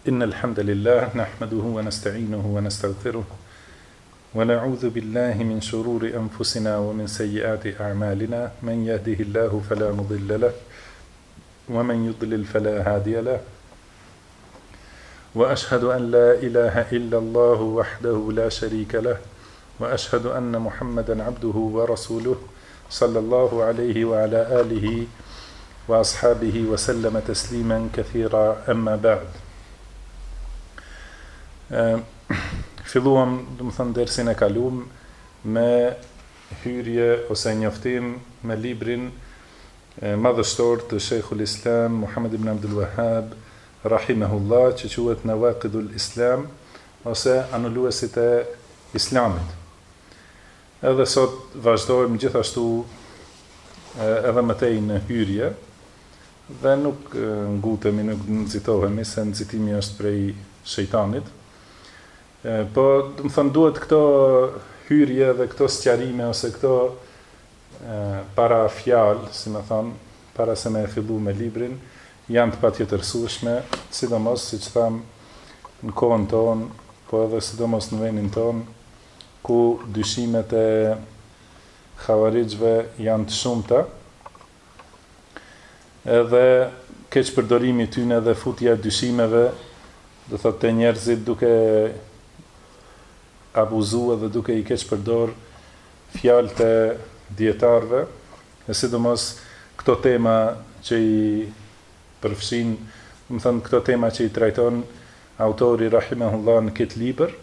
إن الحمد لله نحمده ونستعينه ونستغفره ونعوذ بالله من شرور أنفسنا ومن سيئات أعمالنا من يهده الله فلا مضل له ومن يضلل فلا هادي له وأشهد أن لا إله إلا الله وحده لا شريك له وأشهد أن محمدا عبده ورسوله صلى الله عليه وعلى آله وأصحابه وسلم تسليما كثيرا أما بعد. Filluam, do të thënë, dersin e kaluam me hyrje ose njoftim me librin madhështor të Sheikhul Islam Muhammad ibn Abdul Wahhab rahimahullah, që quhet Nawaqidul Islam ose anulluesit e Islamit. Edhe sot vazhdojmë gjithashtu edhe më tej në hyrje dhe nuk ngutemi, nuk nxitohemi, se nxitimi është prej shejtanit. Po, do të thënë, duhet këto hyrje dhe këto sqarime ose këto para fjalë, si më thon, para se me fillu me librin, janë të patjetërsueshme, sidomos siç tham në kohën tonë, po edhe sidomos në vendin tonë, ku dyshimet e xhavarixhve janë të shumta, edhe keqpërdorimi i tyre dhe futja e dyshimeve, do thotë te njerëzit, duke abuzuar dhe duke i keq përdor fjalët e dietarëve, e sidomos këto tema që i përfshin, do të thënë këto tema që i trajton autori rahimahullah në këtë libër.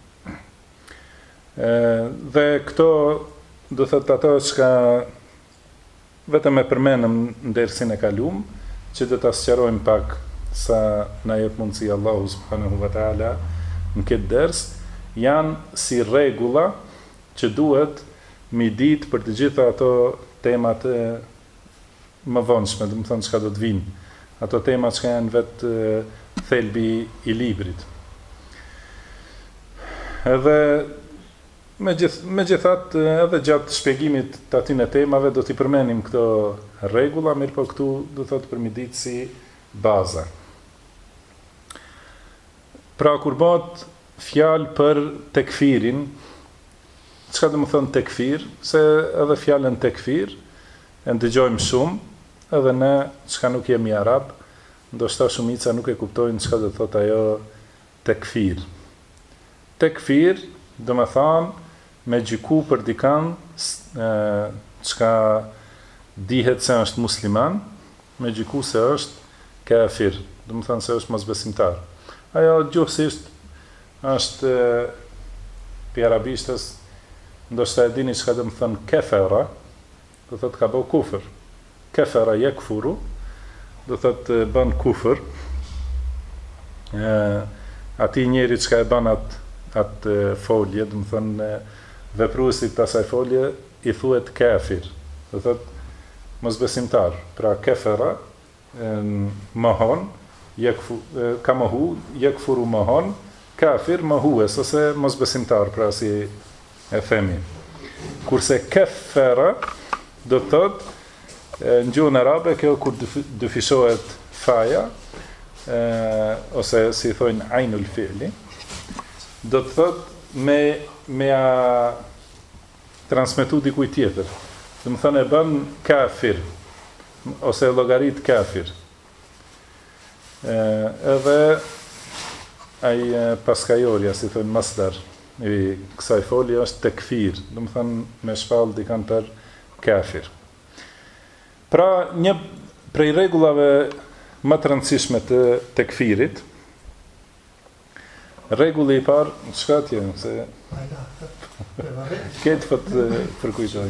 Dhe këto, do thotë, ato që vetëm e përmenëm në dersin e kaluam, që do ta sqarojmë pak sa na jep mundësi Allahu subhanahu wa taala në këtë ders, janë si rregulla që duhet mi ditë për të gjitha ato temat e më vonshme, do të thonë çka do të vinë, ato tema që janë vetë thelbi i librit. Edhe megjithatë, edhe gjatë shpjegimit të atyre temave do t'i përmenim këto rregulla, mirë po këtu do thotë për mi ditë si baza. Pra, kur bëhet fjalë për tekfirin, çka do të thonë tekfir, se edhe fjalën tekfir e ndëgjojmë shumë, edhe ne çka nuk jemi arab, ndoshta shumica nuk e kuptojnë çka do thotë ajo tekfir. Tekfir do të thonë me gjyku për dikën çka dihet se është musliman, me gjyku se është kafir, do të thonë se është mosbesimtar. Ajo gjuhësisht është për arabishtës, ndoshta e dini çka do të thonë kefera, do thotë ka bëu kufër. Kefera yakfuru, do thotë bën kufër. Ati njeri çka e bën atë folje, do të thonë vepruesit të asaj folje i thuhet kafir, do thotë mosbesimtar. Pra kefera mohon, ka mohu, yakfuru mohon, kafir mohues ose mosbesimtar, pra si e themi. Kurse kefera do të thotë në gjuhën arabe, kjo kur dyfishohet faja, ose si thojnë ainul fi'li, do të thotë me a transmetu dikuj tjetër. Do të thonë e bën kafir ose llogarit kafir. Edhe ai paskajorja, si thënë masdar i kësaj folje është tekfir, do të thënë me shpall dikan për kafir. Pra, një prej rregullave më të rëndësishme të tekfirit, rregulli i parë, çka ti se këtë fat për kujtoj.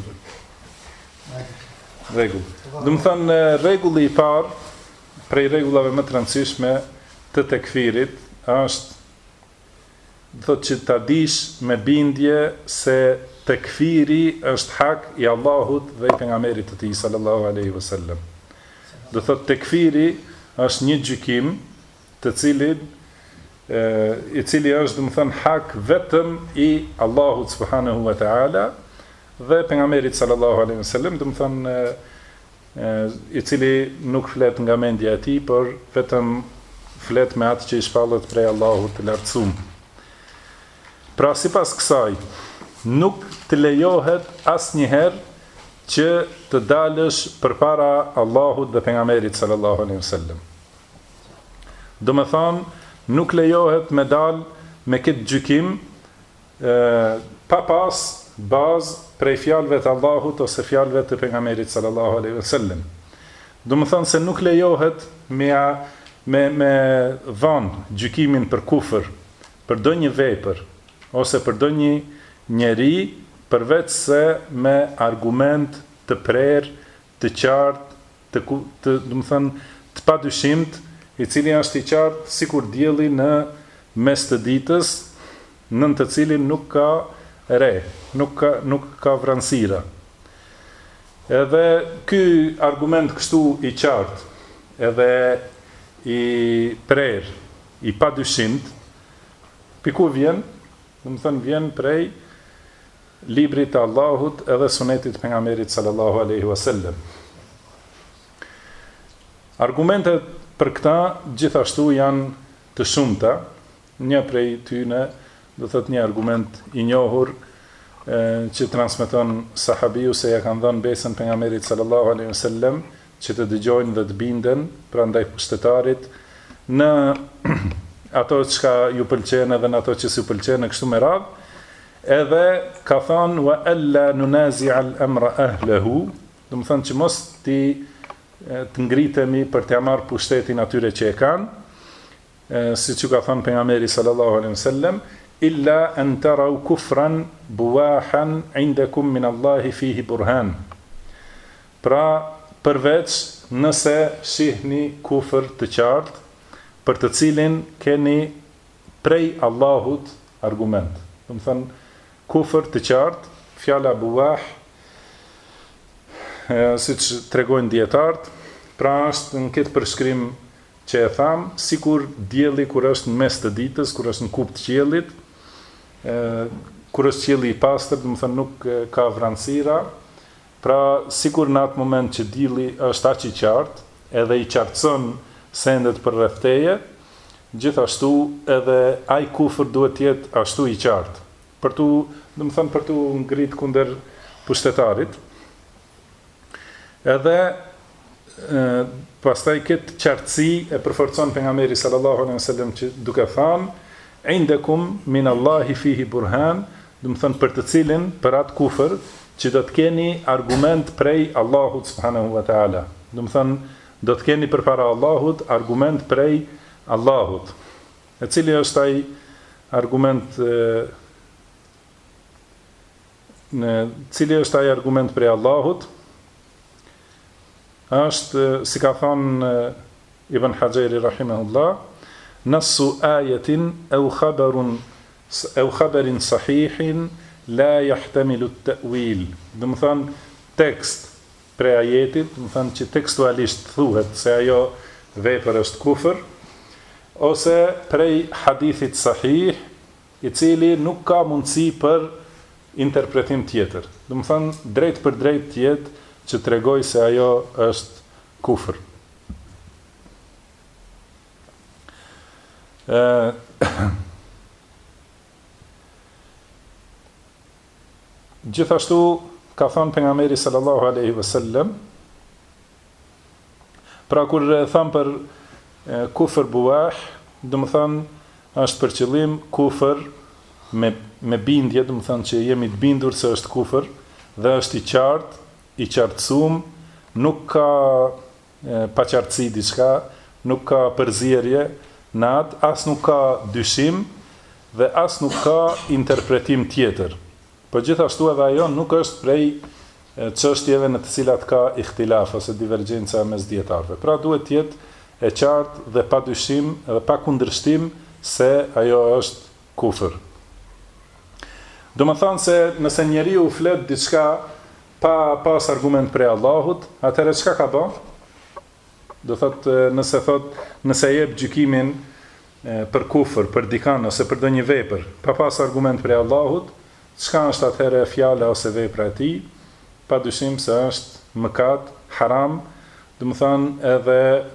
Rregull. Do të thënë rregulli i parë prej rregullave më të rëndësishme të tekfirit është, thotë, që ta dish me bindje se tekfiri është hak i Allahut dhe i pejgamberit të tij sallallahu alaihi wasallam. Do thotë tekfiri është një gjykim të cilin i cili është, do të thënë, hak vetëm i Allahut subhanahu wa taala dhe pejgamberit sallallahu alaihi wasallam, do të thënë i cili nuk flet nga mendja e tij, por vetëm flet me atë që i shpallet prej Allahut të lartësuar. Pra sipas kësaj, nuk të lejohet asnjëherë që të dalësh përpara Allahut dhe pejgamberit sallallahu alaihi wasallam. Do më thonë, nuk lejohet me dal me këtë gjykim pa pas bazë prej fjalëve të Allahut ose fjalëve të pejgamberit sallallahu alaihi wasallam. Do më thonë se nuk lejohet me dhanë gjykimin për kufër, për ndonjë vepër ose për ndonjë njeri, përveç se me argument të prerë, të qartë, do më thënë, të padyshimtë, i cili është i qartë sikur dielli në mes të ditës, nën të cilin nuk ka re, nuk ka vranësira. Edhe ky argument kështu i qartë, edhe i prerë, i padyshimt, piku vjen, do më thënë vjen prej librit të Allahut edhe sunetit pejgamberit sallallahu alaihi wasallam. Argumentet për këta gjithashtu janë të shumta. Një prej tyne, do thot një argument i njohur që transmeton sahabiu se ja kanë dhënë besën pejgamberit sallallahu alaihi wasallam, që të dëgjojnë dhe të binden prandaj pushtetarit në ato që ju pëlqen edhe në ato që s'ju pëlqen kështu me radhë. Edhe ka thënë wa alla nunazi'a al-amra ahlihi, do të thonë që mos të ngritemi për t'ia marrë pushtetin atyre që e kanë, siç u ka thënë pejgamberi sallallahu alaihi wasallam, illa an taraw kufran buwahan 'indakum min Allahi fihi burhan. Pra, përveç nëse shihni kufër të qartë, për të cilin keni prej Allahut argument. Do të thonë kufër të qartë, fjala buwah, siç tregojnë dietarët, pra është në këtë përshkrim që e tham, sikur dielli kur është në mes të ditës, kur është në kupë të qiellit, kur është qielli i pastër, do të thonë nuk ka vranësira, pra sikur në atë moment që dielli është aq i qartë, edhe i qartëson sendet për rreth teje, gjithashtu edhe ai kufër duhet të jetë ashtu i qartë. Për tu ngrit kundër pushtetarit. Edhe pastaj këtë qartësi e përforcon pejgamberi sallallahu alaihi wasallam që duke thënë indakum min Allahi fihi burhan, do të thënë për të cilin, për atë kufër që do të keni argument prej Allahut subhanahu wa taala. Do të thënë do të keni përpara Allahut argument prej Allahut. E cili është ai argument prej Allahut? Është, si ka thënë Ibn Hajeri rahimahullah, nassu ayatin aw khabarin sahihin la yahtamilu at-ta'wil. Do të thënë tekst prej ajetit, do të thënë që tekstualisht thuhet se ajo vepër është kufër, ose prej hadithit sahih, i cili nuk ka mundësi për interpretim tjetër. Do të thënë drejt për drejt tjetër që tregoj se ajo është kufër. Gjithashtu ka thënë pejgamberi sallallahu alaihi wasallam, pra kur tham për kufër buah, do të thënë është për qëllim kufër me bindje, do të thënë që jemi të bindur se është kufër dhe është i qartë, i qartësuar, nuk ka paqartësi diçka, nuk ka përzierje në atë, as nuk ka dyshim dhe as nuk ka interpretim tjetër. Po gjithashtu edhe ajo nuk është prej çështjeve në të cilat ka ihtilaf ose divergjenca mes dietarëve. Pra duhet të jetë e qartë dhe pa dyshim dhe pa kundërshtim se ajo është kufër. Do të thonë se nëse njeriu flet diçka pa pas argument prej Allahut, atëherë çka ka bën? Do thotë nëse jep gjykimin për kufër, për dikan ose për ndonjë vepër, pa pas argument prej Allahut, çka është atëherë fjala ose vepra e tij? Padyshim se është mëkat, haram, do të thonë edhe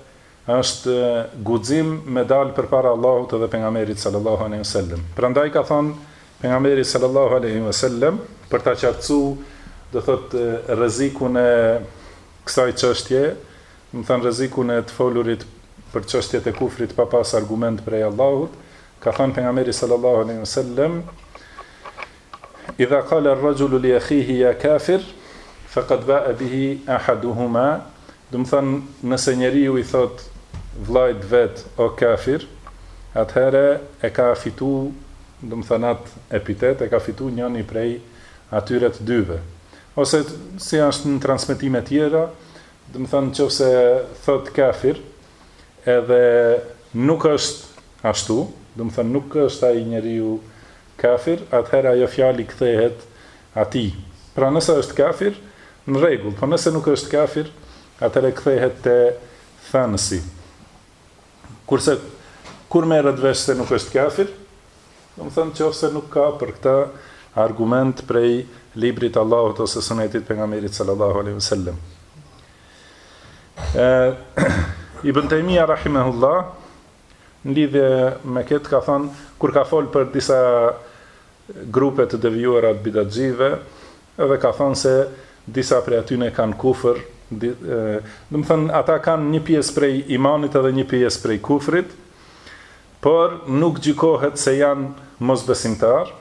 është guxim me dalë përpara Allahut edhe pejgamberit sallallahu alaihi wasallam. Prandaj ka thënë pejgamberi sallallahu alaihi wasallam për ta qartësuar, do thotë rrezikun e kësaj çështje, do të thënë rrezikun e të folurit për çështjet e kufrit pa pas argument prej Allahut, ka thënë pejgamberi sallallahu alaihi wasallam: "Idha qala ar-rajulu li akhihi ya kafir, faqad ba'a bihi ahaduhuma." Do të thënë, nëse njeriu i thot vllajt vet o kafir, atëherë e ka fitu, do të thënë atë epitet e ka fitu njëri prej atyre të dyve. Ose si është në transmetime tjera, do të thënë nëse thot kafir, edhe nuk është ashtu, do të thënë nuk është ai njeriu kafir, atëherë ajo fjali kthehet atij. Pra nëse është kafir, në rregull, por nëse nuk është kafir, atëherë kthehet te thanësi. Kurse kur merret vesh se nuk është kafir, do të thënë nëse nuk ka për këtë argument prej librit Allahut ose sunetit pejgamberit sallallahu alaihi wasallam. Ibn Taymija rahimahullah në lidhje me këtë ka thënë, kur ka folë për disa grupe të devijuara të bidatxive, edhe ka thënë se disa prej atyne kanë kufër, do të thënë ata kanë një pjesë prej imanit edhe një pjesë prej kufrit, por nuk gjykohet se janë mosbesimtar.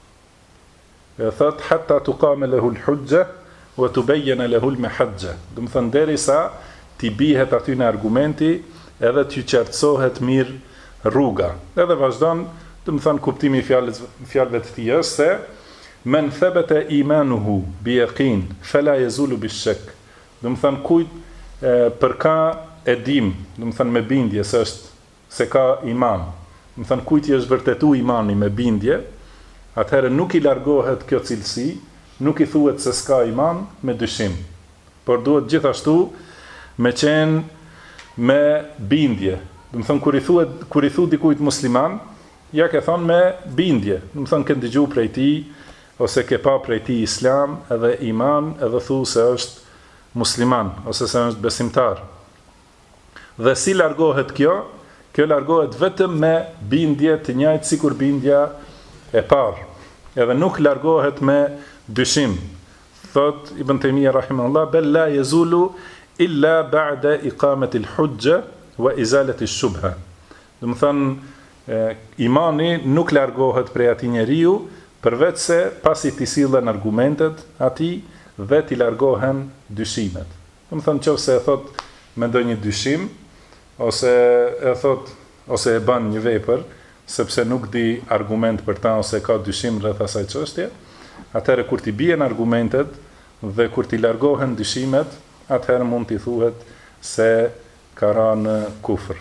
Thot hatta tuqama lahu al-hujja wa tubayyana lahu al-mahajja. Do të thënë derisa ti bihet aty në argumenti edhe t'ju qartësohet mirë rruga. Edhe vazhdon, do të thënë kuptimi i fjalëve të tij është se men thabata imanuhu bi yaqin fala yazulu bi-shak. Do të thënë kujt për ka e dim, do të thënë me bindje se ka iman. Do të thënë kujt i është vërtetu imani me bindje, atëherë nuk i largohet kjo cilësi, nuk i thuhet se s'ka iman me dyshim, por duhet gjithashtu me qenë me bindje. Do të thënë kur i thu dikujt musliman, ja ke thonë me bindje. Do të thënë ke dëgjuar prej tij ose ke pa prej tij islam edhe iman, edhe thu se është musliman ose se është besimtar. Dhe si largohet kjo? Kjo largohet vetëm me bindje të njëjtë sikur bindja e parë. Edhe nuk largohet me dyshim. Thot Ibn Taymija rahimahullah, bel la yazulu illa ba'da iqamati al-hujja wa izalati ash-shubha. Do të thënë imani nuk largohet prej atij njeriu përveç se pasi t'i sillen argumentet atij dhe t'i largohen dyshimet. Do të thënë nëse e thot me ndonjë dyshim ose e thot ose e bën një vepër sepse nuk di argument për ta ose ka dyshim rreth asaj çështje, atëherë kur t'i bien argumentet dhe kur t'i largohen dyshimet, atëherë mund t'i thuhet se ka rënë në kufër.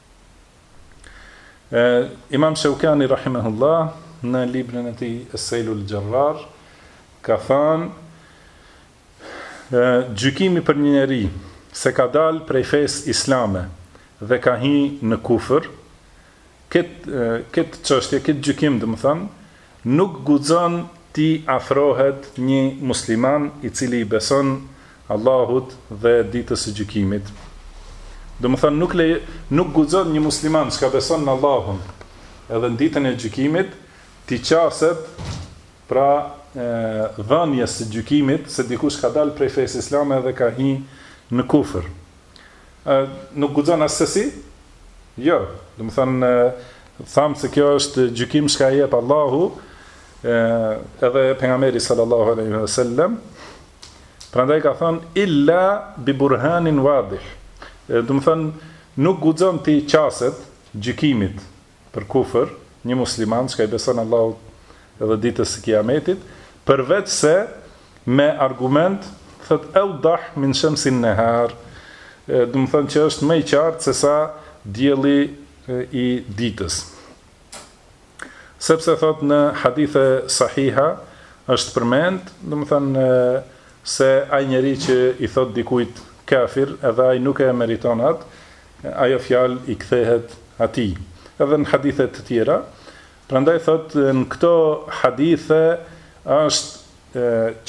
Imam Shaukani rahimahullah në librin e tij Es-Sailul Jarrar ka thënë gjykimi për një njeri se ka dalë prej fesë islame dhe ka hyrë në kufër, këtë çështje, këtë gjykim, do të thënë, nuk guxon ti afrohet një musliman i cili i beson Allahut dhe ditës së gjykimit. Do të thënë nuk guxon një musliman që beson në Allahun edhe në ditën e gjykimit ti qaset pra dhënjes së gjykimit se dikush ka dalë prej fesë islame dhe ka hyrë në kufër. Nuk guxon asesi? Jo, do të thënë thamë se kjo është gjykim që ka jep Allahu edhe pejgamberi sallallahu alaihi wasallam. Prandaj ka thënë illa bi burhanin wadih. Do të thënë nuk guxon ti qaset gjykimit për kufër një musliman që i beson Allahut edhe ditës së Kiametit, përveç se me argument thot awdah min shamsin nahar. Do të thënë që është më i qartë se sa dielli i ditës. Sepse thot në hadithe sahiha është përmend, do të thënë se ai njeri që i thot dikujt kafir, edhe ai nuk e meriton atë, ajo fjalë i kthehet atij. Edhe në hadithe të tjera, prandaj thot në këto hadithe është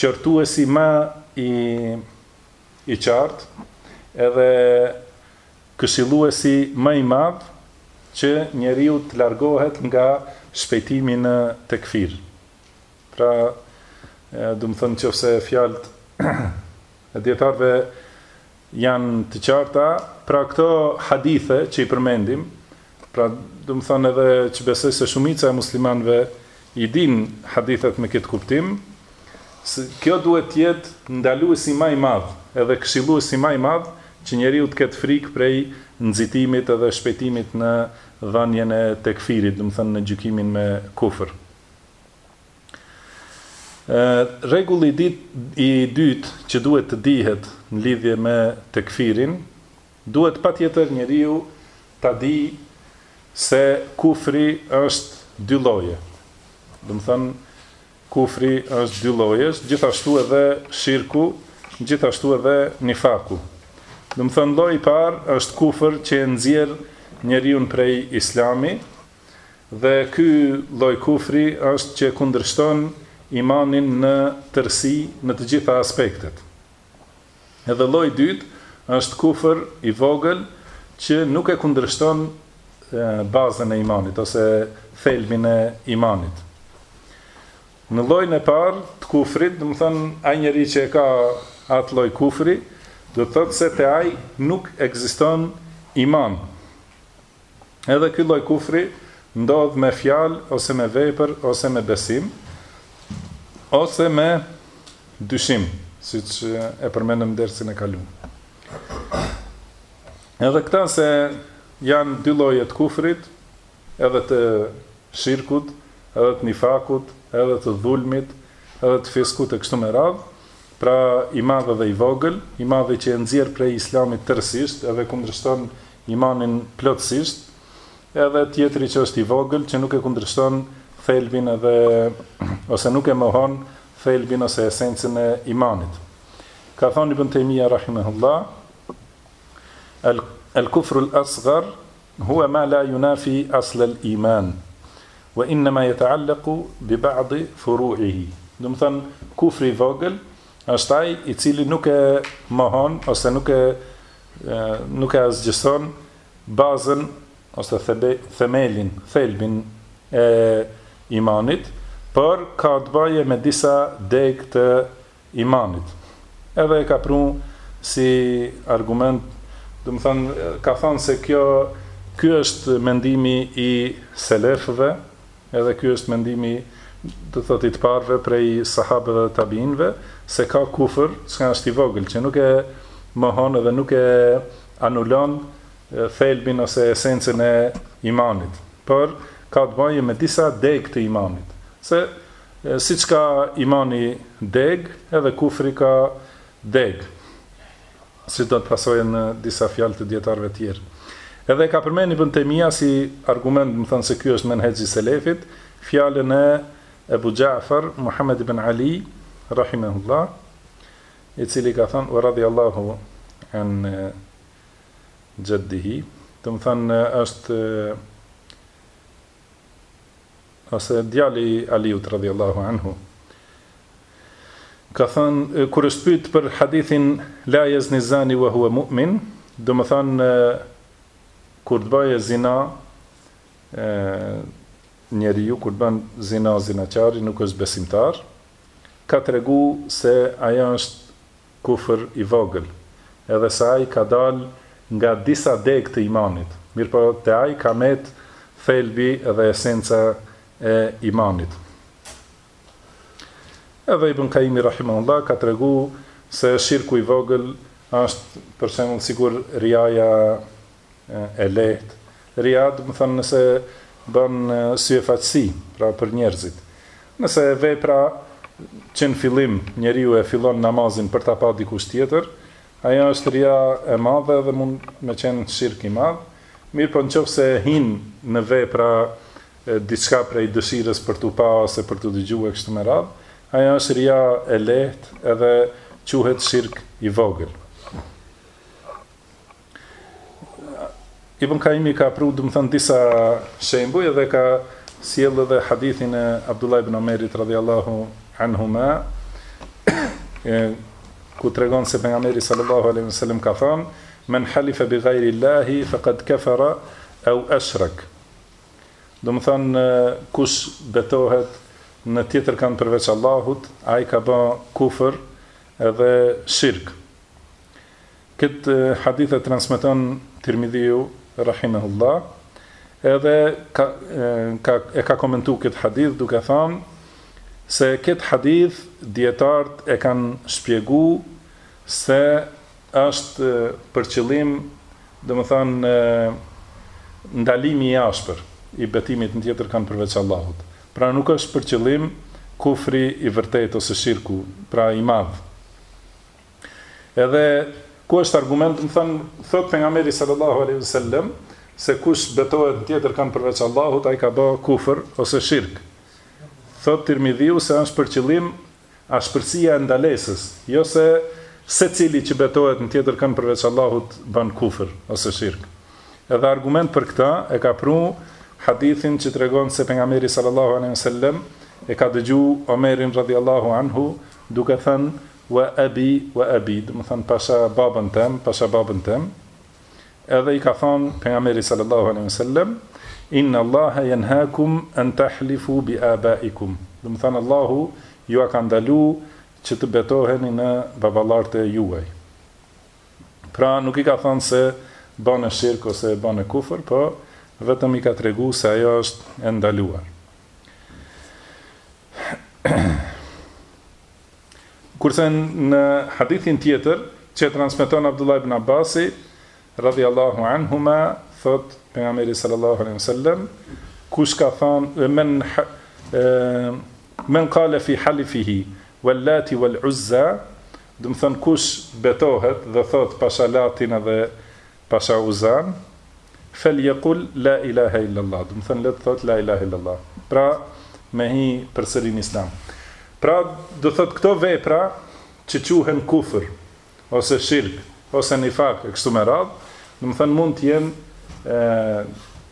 qortuesi më i qartë, edhe këshilluesi më i madh që njeriu të largohet nga shpejtimi në tekfir. Pra, do të thënë nëse fjalët e dietarëve janë të qarta, pra këto hadithe që i përmendim, pra do të thënë edhe që besoj se shumica e muslimanëve i din hadithet me këtë kuptim, kjo duhet të jetë ndaluesi më i madh, edhe këshilluesi më i madh që njeriu të ketë frikë prej nxitimit edhe shpejtimit në dhënien e tekfirit, do të thënë në gjykimin me kufër. Rregulli i dytë që duhet të dihet në lidhje me tekfirin, duhet patjetër njeriu ta di se kufri është dy lloje. Do të thënë kufri është dy llojesh, gjithashtu edhe shirku, gjithashtu edhe nifaku. Do të thënë lloji i parë është kufër që e nxjerr njeriu prej Islami, dhe ky lloj kufri është që kundërshton imanin në tërësi në të gjitha aspektet. Edhe lloji i dytë është kufër i vogël që nuk e kundërshton bazën e imanit ose thelbin e imanit. Në llojin e parë të kufrit, do të thënë ai njeri që e ka atë lloj kufri, do të thotë se te ai nuk ekziston iman. Edhe ky lloj kufri ndodh me fjalë ose me vepër ose me besim ose me dyshim, siç e përmendëm dersin e kaluar. Edhe këta se janë dy lloje të kufrit, edhe të shirkut, edhe të nifakut, edhe të dhulmit, edhe të fiskut e kështu me radhë, pra i madh dhe i vogël, i madh që e nxjerr prej Islamit tërësisht, edhe kundërshton imanin plotësisht, edhe tjetri që është i vogël, që nuk e kundërshton thelbin edhe ose nuk e mohon thelbin ose esencën e imanit. Ka thënë Ibn Taymija rahimahullah, al-kufru al-asghar huwa ma la yunafi asl al-iman. Wa innama yata'allaqu bi ba'd furu'ihi. Do të thënë kufri i vogël është ai i cili nuk e mohon ose nuk e asgjëson bazën ose themelin, thelbin e imanit, por ka të bëjë me disa degë të imanit. Edhe e ka pru si argument, do të thënë ka thënë se ky është mendimi i selefëve, edhe ky është mendimi, do thotë i të parëve prej sahabëve dhe tabiinëve, se ka kufër që është i vogël, që nuk e mohon edhe nuk e anulon thelbin ose esencën e imanit, por ka të bëjë me disa degë të imanit. Se siç ka imani deg, edhe kufri ka deg, si do të pasojnë në disa fjalë të dietarëve tjerë. Edhe ka përmend Ibn Taymija si argument, më thënë se ky është menhexhi selefit, fjalën e Ebu Ja'far Muhammad ibn Ali rahimahullah, i cili ka thënë wa radiyallahu an jaddihi, do të thënë është ose djali i Aliut radiyallahu anhu. Ka thënë kur është pyet për hadithin la yazni zani wa huwa mu'min, do të thënë kur të bëjë zina njeriu, kur bën zina zinaqari nuk është besimtar, ka tregu se ajo është kufër i vogël, edhe se ai ka dal nga disa degë të imanit. Mirëpo te ai ka met thelbi edhe esenca e imanit. Edhe Ibn Kaimi rahimahullah ka tregu se shirku i vogël është për shembull sigur riaja e lehtë. Ria, do të thënë nëse bën syefaqësi, pra për njerëzit. Nëse vepra që në fillim njeriu e fillon namazin për ta pa dikush tjetër, ajo është ria e madhe dhe mund me qenë shirk i madh. Mirë, po nëse hin në vepra diçka prej dëshirës për t'u pa ose për t'u dëgjuar kështu me radhë, ajo është ria e lehtë edhe quhet shirk i vogël. Ibn Kaimi ka pru, do të thënë, disa shembuj edhe ka sjell edhe hadithin e Abdullah ibn Omerit radhiyallahu anhuma, ku tregon se pejgamberi sallallahu alaihi wasallam ka thënë, men halifa bi ghayri Allahi faqad kafara au ashrak. Do më thënë, kush betohet në tjetër kanë përveç Allahut, ai ka bë kufër edhe shirk. Këtë hadith e transmeton Tirmidhiu rahimahullah, edhe ka komentu këtë hadith duke thënë se këtë hadith dietarët e kanë shpjegu se është për qëllim, domethënë, ndalimi i ashpër i betimit në tjetër kanë përveç Allahut. Pra nuk është për qëllim kufri i vërtet ose shirku, pra i madh. Edhe ku është argument, më thënë, thot pejgamberi sallallahu alaihi wasallam se kush betohet në tjetër kanë përveç Allahut, ai ka bë kufër ose shirk. Thot Tirmidhiu se është për qëllim ashpërsia e ndalesës, jo se secili që betohet në tjetër kanë përveç Allahut bën kufër ose shirk. Edhe argument për këtë e ka pru hadithin që tregon se pejgamberi sallallahu alaihi wasallam e ka dëgju Omerin radhiyallahu anhu duke thënë wa abi, do të thënë pasha babën tem, edhe i ka thënë pejgamberi sallallahu alaihi wasallam inna Allaha yanhaakum an tahlifu bi abaikum. Do të thënë Allahu ju ka ndalu që të betoheni në baballarët e juaj. Pra nuk i ka thënë se bën shirk ose bën kufër, po vetëm i ka tregu se ajo është e ndaluar. Kurse në hadithin tjetër që transmeton Abdullah ibn Abbasi radhiyallahu anhuma, thot pejgamberi sallallahu alaihi wasallam, kush ka thënë men qala fi halifihi wallati wal uzza, do të thënë kush betohet dhe thot pasha Latin edhe pasha Uzan, falyaqul la ilaha illa Allah, do të thënë le të thot la ilaha illa Allah. Pra me hi përsëri në Islam. Pra do thot këto vepra që quhen kufër ose shirk ose nifak e kështu me radhë, do të thënë mund të jenë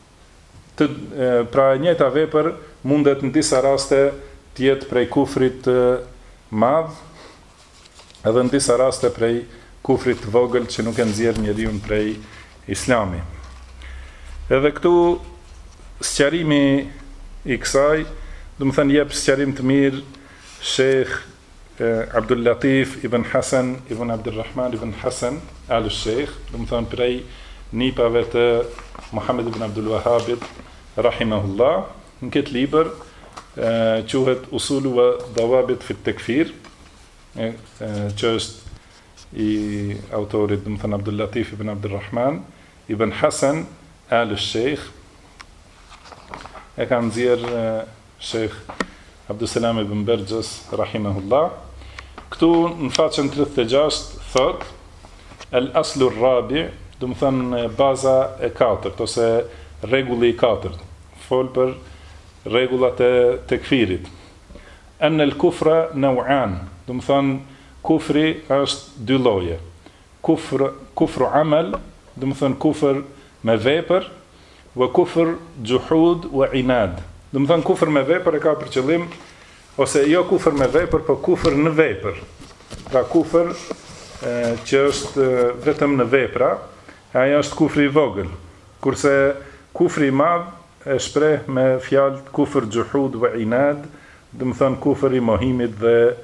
pra njëjta vepër mundet në disa raste të jetë prej kufrit të madh, edhe në disa raste prej kufrit të vogël që nuk e nxjerr njeriu prej Islami. Edhe këtu sqarimi i kësaj, do të thënë jep sqarim të mirë Sheikh Abdul Latif ibn Hasan ibn Abdurrahman ibn Hasan al-Sheikh, do të thënë prej nipave të Muhammed ibn Abdul Wahhabit rahimahullah, në këtë libër quhet Usulu wa Dawabit fi Takfir, që është i autorit, do të thënë Abdul Latif ibn Abdurrahman ibn Hasan al-Sheikh, e ka nxjerr Sheikh Abdussalam ibn Bergjës rahimahullah. Këtu në faqen 36 thot al-aslu ar-rabi, do të thënë baza e katërt ose rregulli i katërt, fol për rregullat e tekfirit. An al-kufra naw'an, do të thënë kufri është dy lloje. Kufru amal, do të thënë kufër me vepër, wa kufr juhud wa inad. Do të thënë kufër me vepër e ka për qëllim, ose jo kufër me vepër, po kufër në vepër. Pra kufër që është vetëm në vepra, ajo është kufri i vogël. Kurse kufri i madh e shpreh me fjalë kufër juhud wa inad, do të thënë kufër i mohimit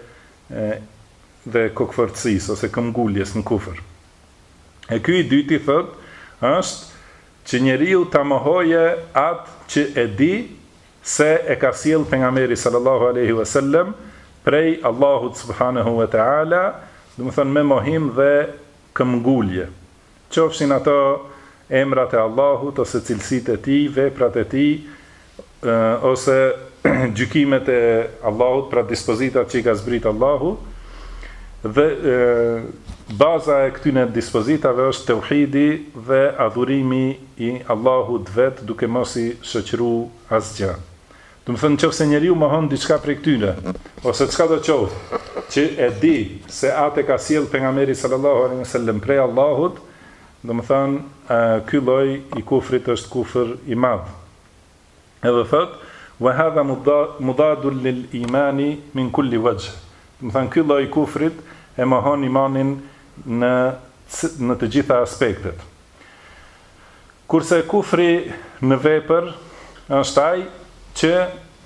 dhe kokfortësisë ose këmbguljes në kufër. E ky i dyti thot është që njeriu ta mohoje atë që e di se e ka sjell pejgamberi sallallahu alaihi wasallam prej Allahut subhanahu wa taala, do të thënë me mohim dhe këmbgulje. Qofshin ato emrat e Allahut ose cilësitë e tij, veprat e tij, ose gjykimet e Allahut, pra dispozitat që i ka zbrit Allahu, dhe baza e këtyne dispozitave është tauhidi dhe adhurimi i Allahut vet duke mos i shoqëru asgjë. Do të thënë nëse njeriu mohon diçka prej këtyne, ose çka do të qoftë, që e di se atë ka sjell pejgamberi sallallahu alaihi wasallam prej Allahut, do të thënë ky lloj i kufrit është kufër i madh. Edhe thot wa hadha mudadul lil imani min kulli wajh. Do të thënë ky lloj i kufrit e mohon imanin në në të gjitha aspektet. Kurse kufri në vepër është ai që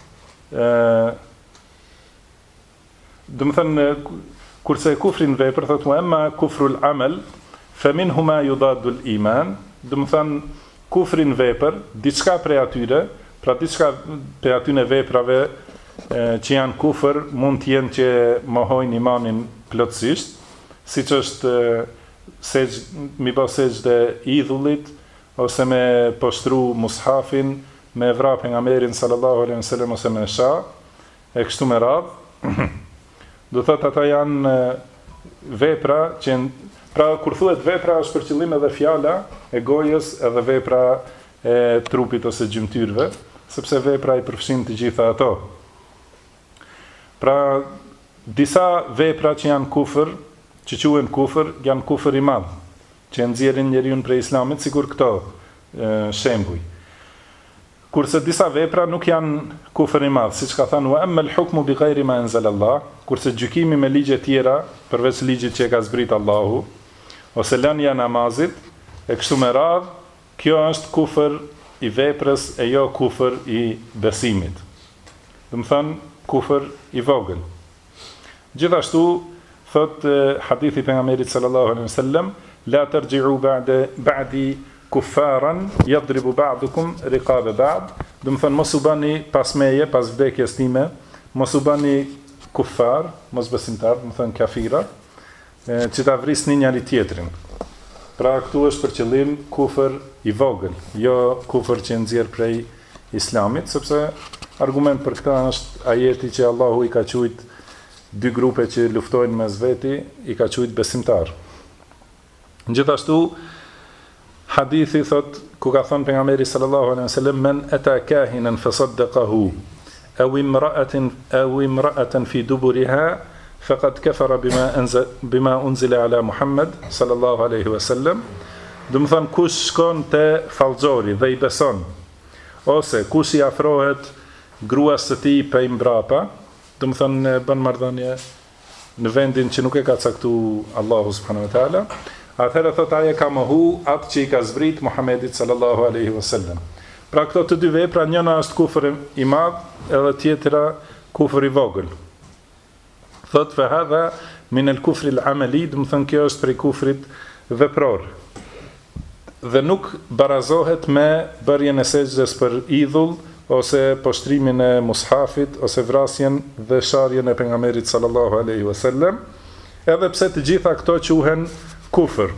kurse kufri në vepër thotë amma kufrul amal faminhu ma yudaddu al-iman, kufri në vepër, diçka prej atyre, pra diçka prej atyre veprave që janë kufër mund të jenë që mohojnë imanin plotësisht, siç është mi bë sejdë idhullit ose me poshtru mushafin, me vrap pejgamberin sallallahu alaihi wasallam ose me sha, e kështu me radhë. Do thotë ata janë vepra që pra kur thuhet vepra është për qëllim edhe fjala e gojës edhe vepra e trupit ose gjymtyrëve, sepse vepra i përfshin të gjitha ato. Pra disa vepra që janë kufër, që quhen kufër, janë kufër i madh, që nxjerrin njeriu prej islamit, sikur këto shembuj. Kurse disa vepra nuk janë kufër i madh, siç ka thënë wa amma al-hukmu bi ghayri ma anzala Allah, kurse gjykimi me ligje tjera përveç ligjit që e ka zbrit Allahu, ose lënia namazit, e kështu me radhë, kjo është kufër i veprës e jo kufër i besimit. Do të thënë kufër i vogël. Gjithashtu thot hadithi pejgamberit sallallahu alaihi wasallam, la tarji'u ba'di kuffaran yadribu ba'dukum riqaba ba'd, do të thënë mos u bani pas meje, pas vdekjes time, mos u bani kuffar, mos besimtar, do të thënë kafira, që ta vrisni njëri tjetrin. Pra këtu është për qëllim kufër i vogël, jo kufër që nxjerr prej islamit, sepse argument për këtë është ajeti që Allahu i ka quajt dy grupe që luftojnë mes veti, i ka quajt besimtar. Gjithashtu hadithi thot, ku ka thënë pejgamberi sallallahu alaihi wasallam, men ata kahinan fasaddaqahu aw imra'atan fi duburiha faqad kafara bima unzila ala Muhammad sallallahu alaihi wasallam. Do të thënë kush shkon te fallxori dhe i beson, ose kush i afrohet gruas së tij prej mbrapa, do të thënë bën marrëdhënie në vendin që nuk e ka caktuar Allahu subhanahu wa taala, atëherë thot ai ka mohu atë që i ka zbrit Muhamedit sallallahu alaihi wasallam. Pra këto të dy vepra, njëna është kufër i madh, edhe tjetra kufër i vogël. Thot fa hadha min al-kufr al-amali, do të thënë kjo është prej kufrit vepror. Dhe nuk barazohet me bërjen e sejdës për idhull, ose poshtrimin e mushafit, ose vrasjen dhe sharjen e pejgamberit sallallahu alaihi wasallam, edhe pse të gjitha këto quhen kufër.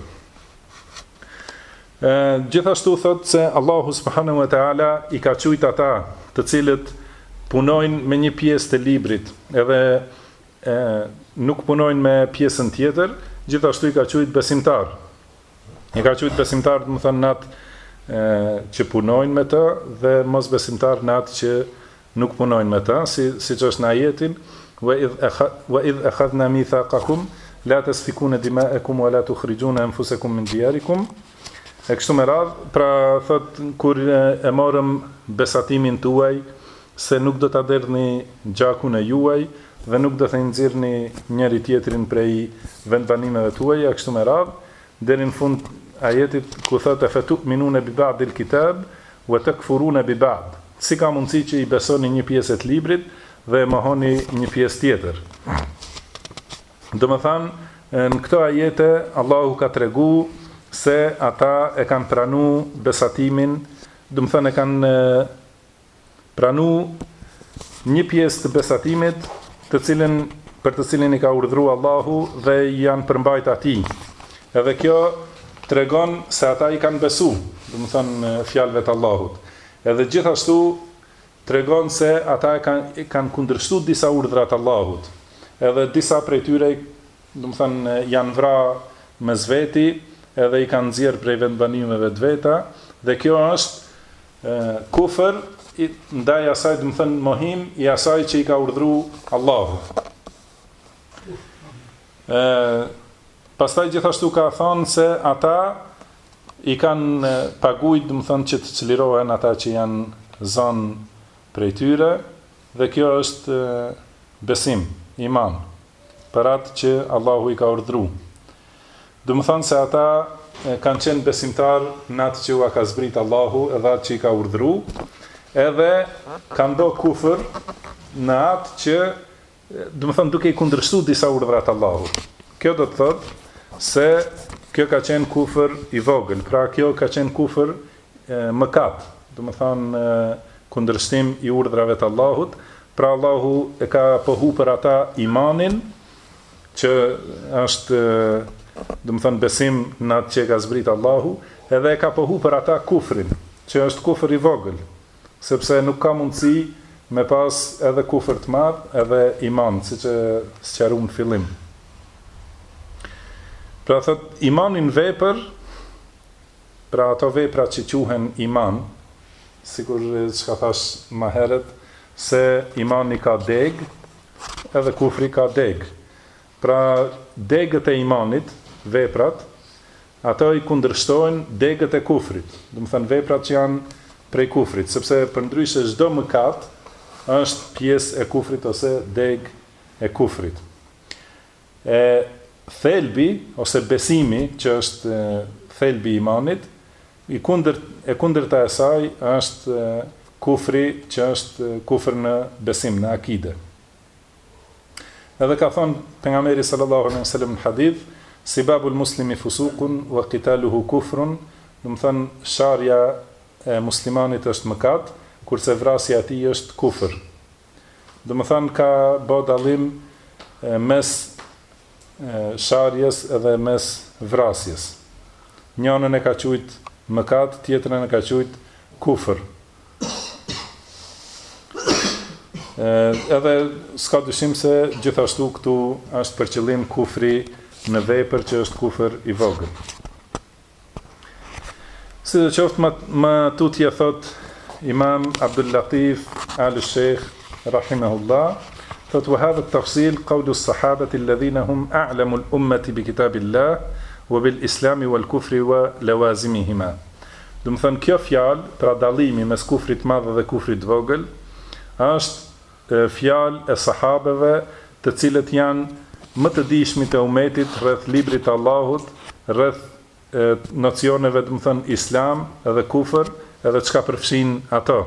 Gjithashtu thot se Allahu subhanahu wa taala i ka quajt ata të cilët punojnë me një pjesë të librit, edhe nuk punojnë me pjesën tjetër, gjithashtu i ka quajt besimtar. I ka quajt besimtar, do të thënë natë që punojnë me të, dhe mos besimtar në atë që nuk punojnë me të, siç është në ajetin wa idh akhadna mithaqakum la tasfikuna dima'akum wa la tukhrijuna anfusakum min diyarikum. E kështu me radhë, pra thot kur e morëm besatimin tuaj se nuk do ta derdhni gjakun e juaj dhe nuk do të nxirrni njëri tjetrin prej vendbanimeve tuaja, kështu me radhë, deri në fund ajetit ku thotë fatu'minuna bi ba'dil kitab wa takfuruna bi ba'd. Si ka mundësi që i besoni një pjesë të librit dhe e mohoni një pjesë tjetër? Domethënë, në këto ajete Allahu ka tregu se ata e kanë pranu besatimin, domethënë e kanë pranu një pjesë të besatimit, për të cilin i ka urdhëruar Allahu dhe janë përmbajt atij. Edhe kjo tregon se ata i kanë besu, domethënë fjalëve të Allahut. Edhe gjithashtu tregon se ata kanë kundërshtuar disa urdhra të Allahut. Edhe disa prej tyre, domethënë janë vrarë mes veti, edhe i kanë nxjerrë prej vendbanimeve të veta, dhe kjo është kufër ndaj asaj, domethënë mohim i asaj që i ka urdhëruar Allahu. Pastaj gjithashtu ka thonë se ata i kanë paguajt, domethënë që të çlirohen ata që janë zonë prej tyre, dhe kjo është besim, iman, për atë që Allahu i ka urdhëruar. Do më thënë se ata kanë qenë besimtar në atë që ua ka zbrit Allahu edhe atë që i ka urdhru, edhe kanë do kufër në atë që, do më thënë, duke i kundërshtu disa urdhrat Allahu. Kjo do të thotë se kjo ka qenë kufër i vogël, pra kjo ka qenë kufër mëkat, do më thënë kundërshtim i urdhrave të Allahut, pra Allahu e ka pohu për ata imanin, që është, do më thënë, besim në atë që ka zbrit Allahu, edhe e ka pohu për ata kufrin, që është kufër i vogël, sepse nuk ka mundësi me pas edhe kufër të madh, edhe iman, si që sqaruam në fillim. Pra thot, imanin vepër, pra ato vepra që quhen iman, sikur që ka thash ma heret, se imani ka deg, edhe kufri ka deg. Pra degët e imanit, veprat, ato i kundërshtojnë degët e kufrit. Do të thënë veprat që janë prej kufrit, sepse përndryshe çdo mëkat është pjesë e kufrit ose deg e kufrit. Thelbi ose besimi, që është thelbi i imanit, e kundërta e saj është kufri, që është kufër në besim, në akide. Edhe ka thonë pejgamberi sallallahu alaihi wasallam në hadith, sibabul muslimi fusukun wa qitaluhu kufrun, do të thënë sharja e muslimanit është mëkat, kurse vrasja e tij është kufër. Do të thënë ka bë dallim mes sharjes edhe mes vrasjes. Njënën e ka quajt mëkat, tjetrën e ka quajt kufër. Edhe s'ka dyshim se gjithashtu këtu është për qëllim kufri në vepër, që është kufër i vogël. Si dhe qoftë më tutje thot Imam Abdul Latif al-Sheikh rahimahullah, thot wa hadha at-tafsil qawlu as-sahabati alladhina hum a'lamu al-ummati bi kitabillah wa bil islami wal kufri wa lawazimihima. Do të thënë kjo fjalë, pra dallimi mes kufrit të madh dhe kufrit të vogël, është fjalë e sahabeve, të cilët janë më të dijshmit e umetit rreth librit të Allahut, rreth nocioneve, do të thënë islam edhe kufër, edhe çka përfshin ato.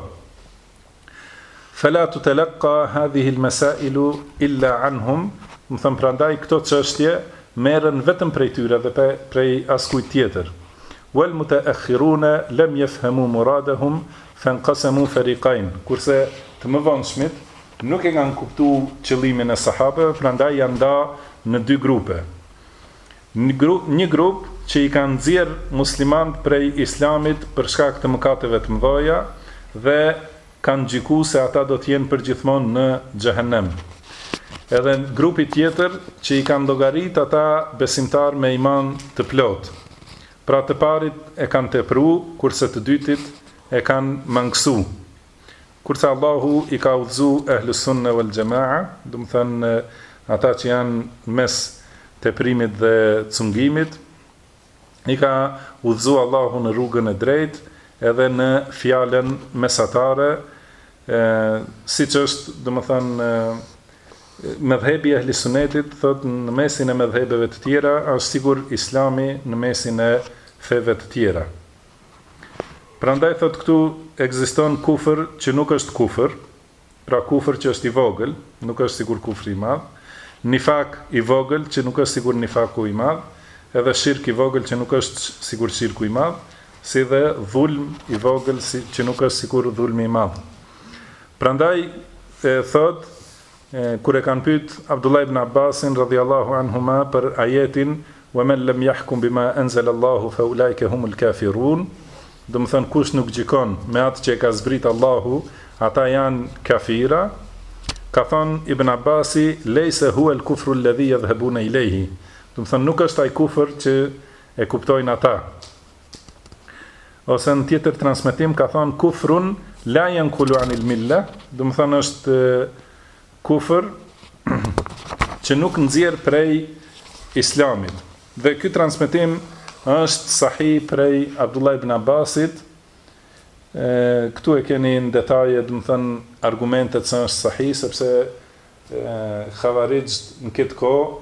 Fala tutalaqqa hadhihi al-masailu illa anhum, do të thënë prandaj këto çështje merren vetëm prej tyre dhe prej askujt tjetër. Wal mutaakhiruna lam yafhamu muradahum fanqasamu fariqain. Kurse të mëvonshmit nuk e kanë kuptu qëllimin e sahabeve, prandaj janë nda në dy grupe. Një grup që i kanë nxjerr muslimanët prej islamit për shkak të mëkateve të mëdha dhe kanë gjykuar se ata do të jenë përgjithmonë në xhehenem. Edhe grupi tjetër që i kanë llogarit ata besimtar me iman të plot. Pra të parit e kanë tepruar, kurse të dytit e kanë mangësu. Kurse Allahu i ka udhëzu ehlus sunne wal jamaa, do të thënë ata që janë mes teprimit dhe cungimit, i ka udhëzu Allahu në rrugën e drejtë, edhe në fjalën mesatare, siç është, do të thënë mëdhhebi i ehlis sunnetit, thotë në mesin e mëdhhebeve të tjera është sigur Islami në mesin e feve të tjera. Prandaj thot këtu ekziston kufër që nuk është kufër, pra kufër që është i vogël, nuk është sigur kufri i madh, nifak i vogël që nuk është sigur nifaku i madh, edhe shirk i vogël që nuk është sigur shirku i madh, si dhe dhulm i vogël që nuk është sigur dhulmi i madh. Prandaj thot kur e kanë pyet Abdullah ibn Abbasin radhiyallahu anhuma për ajetin wa man lam yahkum bima anzala Allahu fa ulaika humul kafirun, do të thënë kush nuk gjikon me atë që e ka zbrit Allahu, ata janë kafira. Ka thënë Ibn Abbasi, lejse huwa al-kufru alladhi yadhhabuna ilayhi, do të thënë nuk është ai kufër që e kuptojnë ata. Ose në tjetër transmetim ka thënë kufrun la yanqulu anil milla, do të thënë është kufër që nuk nxjerr prej islamit. Dhe ky transmetim është sahih prej Abdullah ibn Abbasit. Këtu e keni në detaje, do të thënë argumentet se është sahih, sepse Khawarijt në këtë kohë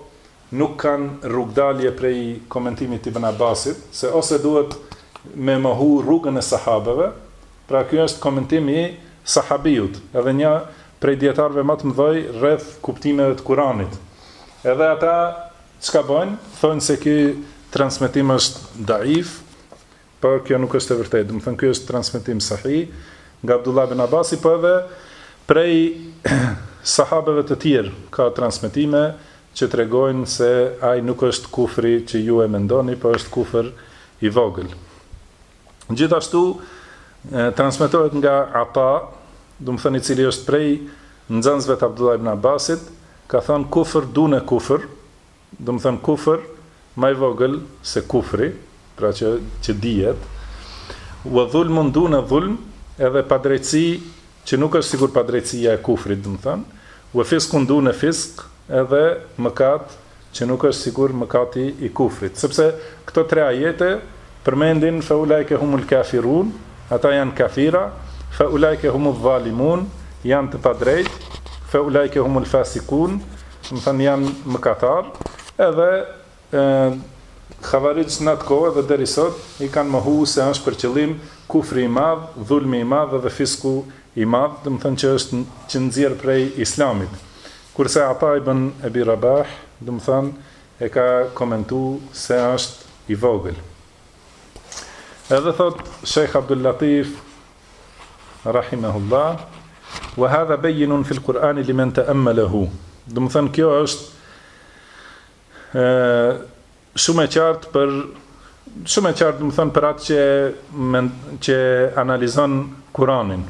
nuk kanë rrugdalje prej komentimit Ibn Abbasit, se ose duhet me mohu rrugën e sahabeve, pra kjo është komentim i sahabiut, edhe një prej dietarëve më të mëdhej rreth kuptimeve të Kuranit. Edhe ata çka bojnë? Thonë se ky transmetim është daif, por kjo nuk është e vërtetë. Do të thënë ky është transmetim sahih nga Abdullah ibn Abbasi, po edhe prej sahabeve të tjerë ka transmetime që tregojnë se ai nuk është kufri që ju e mendoni, por është kufër i vogël. Gjithashtu transmetohet nga Ata, do të thënë i cili është prej nxënësve të Abdullah ibn Abbasit, ka thënë kufër dune kufër, do të thënë kufër më i vogël se kufri, pra që dihet, wa dhulmun dune dhulm, edhe padrejtësi që nuk është sigur padrejtësia e kufrit, do të thënë, wa fiskun dune fisk, edhe mëkat që nuk është sigur mëkati i kufrit. Sepse këto tre ajete përmendin fa ulaike humul kafirun, ata janë kafira, fa ulaike humul zalimun, janë të padrejt, fa ulaike humul fasikun, do të thënë janë mëkatar, edhe Xhavarit në atë kohë dhe deri sot i kanë mohu se është për qëllim kufri i madh, dhulmi i madh dhe fisku i madh, do të thënë që nxjerr prej Islamit. Kurse Ata ibn Abi Rabah, do të thënë e ka komentuar se është i vogël. Edhe thot Sheikh Abdul Latif rahimahullah, wa hadha bayyinun fil Qur'an liman ta'ammalahu. Do të thënë kjo është shumë e qartë do të thënë për atë që analizon Kur'anin.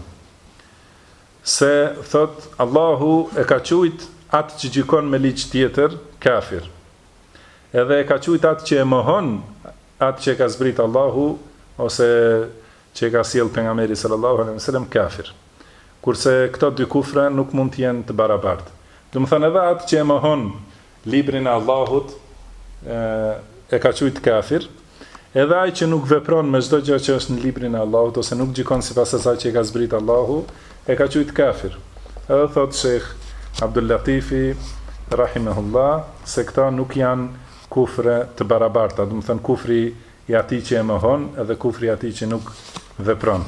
Se thot Allahu e ka quajt atë që gjykon me ligj tjetër kafir. Edhe e ka quajt atë që e mohon atë që ka zbrit Allahu ose që ka sjell pejgamberi sallallahu alaihi wasallam kafir. Kurse këto dy kufra nuk mund të jenë të barabartë. Do të thënë edhe atë që e mohon librin e Allahut e ka quajt kafir, edhe ai që nuk vepron me çdo gjë që është në librin e Allahut ose nuk gjikon sipas asaj që ka zbrit Allahu, e ka quajt kafir. Edhe thot Sheikh Abdul Latifi rahimahullah se këta nuk janë kufre të barabarta, do të thënë kufri i atij që e mohon edhe kufri i atij që nuk vepron.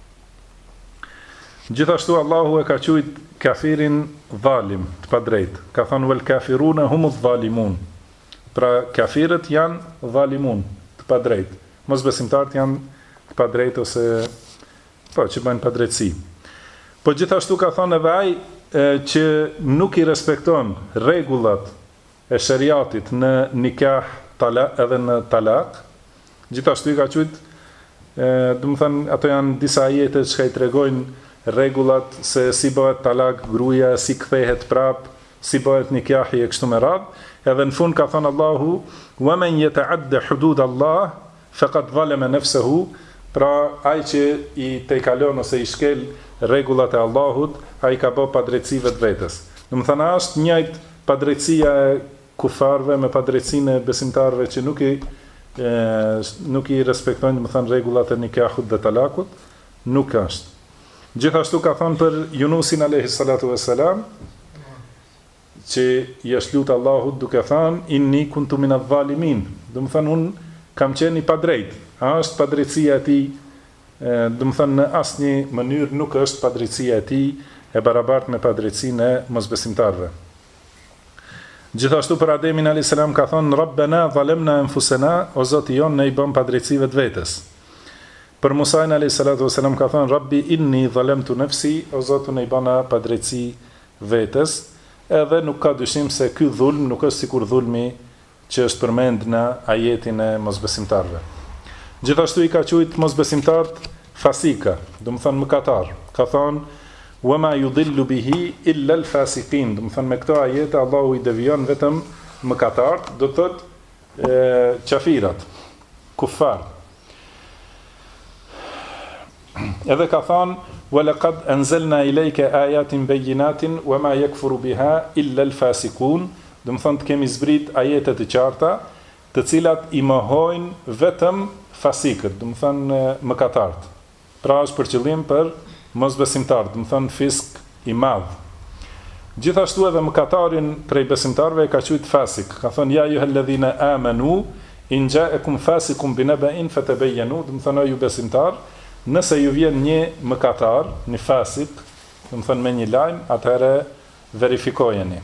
Gjithashtu Allahu e ka quajt kafirin dhalim, të padrejt. Ka thënë wal kafiruna humuz zalimun. Pra kafirët janë dhalimun, të padrejt. Mosbesimtarët janë të padrejt ose që bëjnë padrejtësi. Po gjithashtu ka thënë edhe ai që nuk i respekton rregullat e shariatit në nikah, talak edhe në talak. Gjithashtu i ka thënë, do të thënë ato janë disa ajete që i tregojnë rregullat se si bëhet talak gruaja, si kthehet prap, si bëhet nikahi e kështu me radhë. Edhe në fund ka thënë Allahu wa man yata'adda hudud Allah faqad zalama nafsuhu, pra ai që i tejkalon ose i shkel rregullat e Allahut, ai ka bërë padrejtësi vetes. Do të thënë është njëjtë padrejtësia e kufarëve me padrejtësinë e besimtarëve që nuk i respektojnë, do të thënë rregullat e nikahut dhe talakut, nuk është. Gjithashtu ka thënë për Yunusin alayhi salatu wassalam, që i është lutë Allahut duke thënë inni kuntu minadh zalimin. Do të thënë unë kam qenë i padrejt. A është padrejtësia e tij? Do të thënë në asnjë mënyrë nuk është padrejtësia e tij e barabartë me padrejtësinë e mosbesimtarëve. Gjithashtu për Ademin alayhis salam ka thënë Rabbana zalamna anfusana, o Zoti jon ne i bëm padrejtësi vetes. Për Musa alayhis salatu wasalam ka thënë Rabbi inni zalamtu nafsi, o Zoti ne i bëna padrejtësi vetes. Edhe nuk ka dyshim se ky dhulm nuk është sikur dhulmi që është përmend në ajetin e mosbesimtarëve. Gjithashtu i ka quajt mosbesimtarët fasika, do të thënë mëkatar. Ka thënë wa ma yudillu bihi illa al-fasiqin, do të thënë me këto ajete Allahu i devijon vetëm mëkatarët, do të thotë qafirat, kuffar. Edhe ka thënë وَلَقَدْ أَنزَلْنَا إِلَيْكَ آيَاتٍ بَيِّنَاتٍ وَمَا يَكْفُرُ بِهَا إِلَّا الْفَاسِقُونَ. Do të thonë të kemi zbrit ajete të qarta, të cilat i mohojnë vetëm fasikët, do të thonë mëkatarët. Pra është për qëllim për mosbesimtarët, do të thonë fisk i madh. Gjithashtu edhe mëkatarin prej besimtarve ka quajt fasik. Ka thënë ja ayyuhalladhina amanu in ja'akum fasiqun binaba'in fatabayyanu, do të thonë ju besimtar, nëse ju vjen një mëkatar, një fasik, do të thonë me një lajm, atëherë verifikojeni.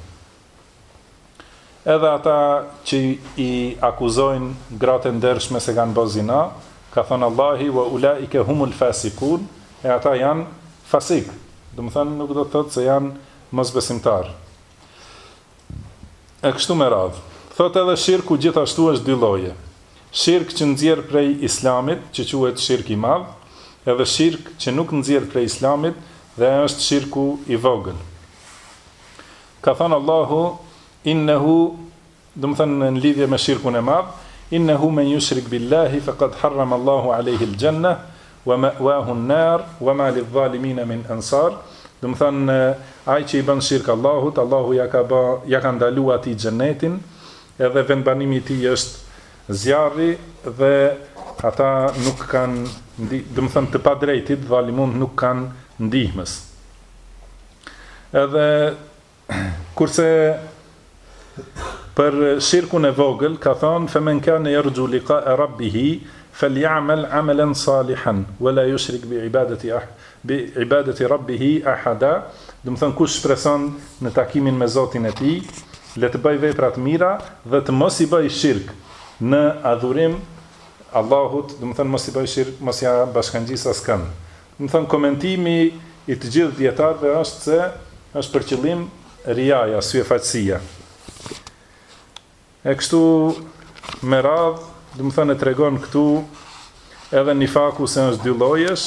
Edhe ata që i akuzojnë gratë ndershme se kanë bërë zina, ka thënë Allahi wa ulaika humul fasikun, e ata janë fasik. Do të thonë nuk do të thotë se janë mosbesimtar. E kështu me radhë. Thot edhe shirku gjithashtu është dy lloje. Shirk që nxjerr prej islamit, që quhet shirk i madh, edhe shirk që nuk nxjerr prej islamit dhe është shirku i vogël. Ka thënë Allahu innehu, do të thënë në lidhje me shirkun e madh, innehu men yushrik billahi faqad harrama Allahu alayhi al-janna wa ma'wahu an-nar wa ma lidh-dhalimin min ansar. Do të thënë ai që i bën shirk Allahut, Allahu ja ka ndaluar atij xhenetin, edhe vendbanimi i tij është zjarri dhe ata nuk kanë, do të thënë të padrejtit, dhalimun nuk kanë ndihmës. Edhe kurse për shirkun e vogël ka thënë femen kana yarju liqa'a rabbih falyamal 'amalan salihan wala yushrik bi ibadati rabbih ahada. Do të thënë kush shpreson në takimin me Zotin e tij, le të bëj vepra të mira dhe të mos i bëj shirk në adhurim Allahut, do të thënë mos i bëj shirk, mos ja bashkangjis askën. Do të thënë komentimi i të gjithë dietarëve është se është për qëllim riaja, syefaqësia. E kështu me radhë, do të thënë e tregon këtu edhe nifaku se është dy llojesh.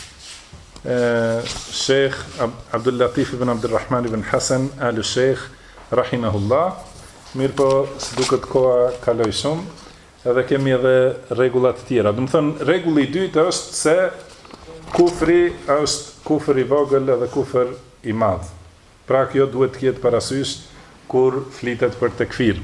Sheikh Abdul Latif ibn Abdurrahman ibn Hasan al-Sheikh rahimahullah. Mirë po, si duket koha kaloi shumë, edhe kemi edhe rregullat të tjera. Do të thënë rregulli i dytë është se kufri është kufër i vogël edhe kufër i madh. Pra kjo duhet të ketë parasysh kur flitet për tekfir.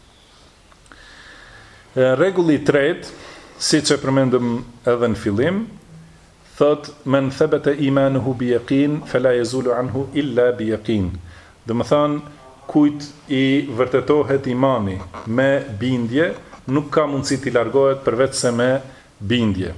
Rregulli i tretë, siç e përmendëm edhe në fillim, thot men thabata imanuhu bi yaqin fala yazulu anhu illa bi yaqin. Do të thonë kujt i vërtetohet imani me bindje, nuk ka mundësi t'i largohet përveç se me bindje.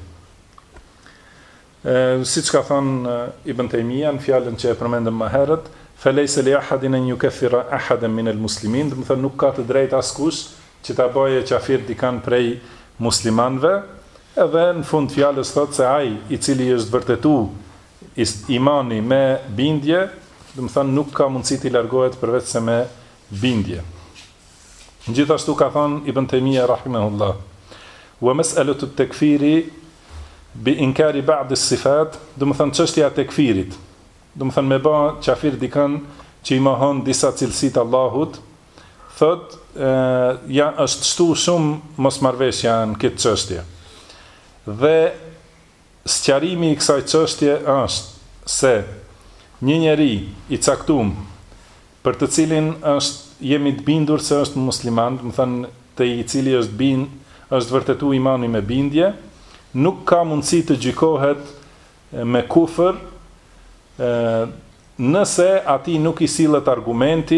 Siç ka thënë Ibn Taymija në fjalën që e përmendëm më herët, falaysa li ahadin an yukaffira ahadan min al-muslimin, do të thonë nuk ka të drejtë askush që ta bëjë qafir dikan prej muslimanëve. Edhe në fund fjalës thot se ai i cili është vërtetu imani me bindje, do të thënë nuk ka mundësi t'i largohet përveç se me bindje. Gjithashtu ka thënë Ibn Taymija rahimahullah, wa mas'alatu at-takfiri bi inkari ba'd as-sifat, do të thënë çështja e tekfirit. Do të thënë me bë qafir dikën që i mohon disa cilësitë Allahut, thot ja është shtu shumë mosmarrveshja në këtë çështje. Dhe sqarimi i kësaj çështje është se një njeri i caktuar për të cilin jemi të bindur se është musliman, do të thënë te i cili është vërtetuar imani me bindje, nuk ka mundësi të gjykohet me kufër nëse atij nuk i sillet argumenti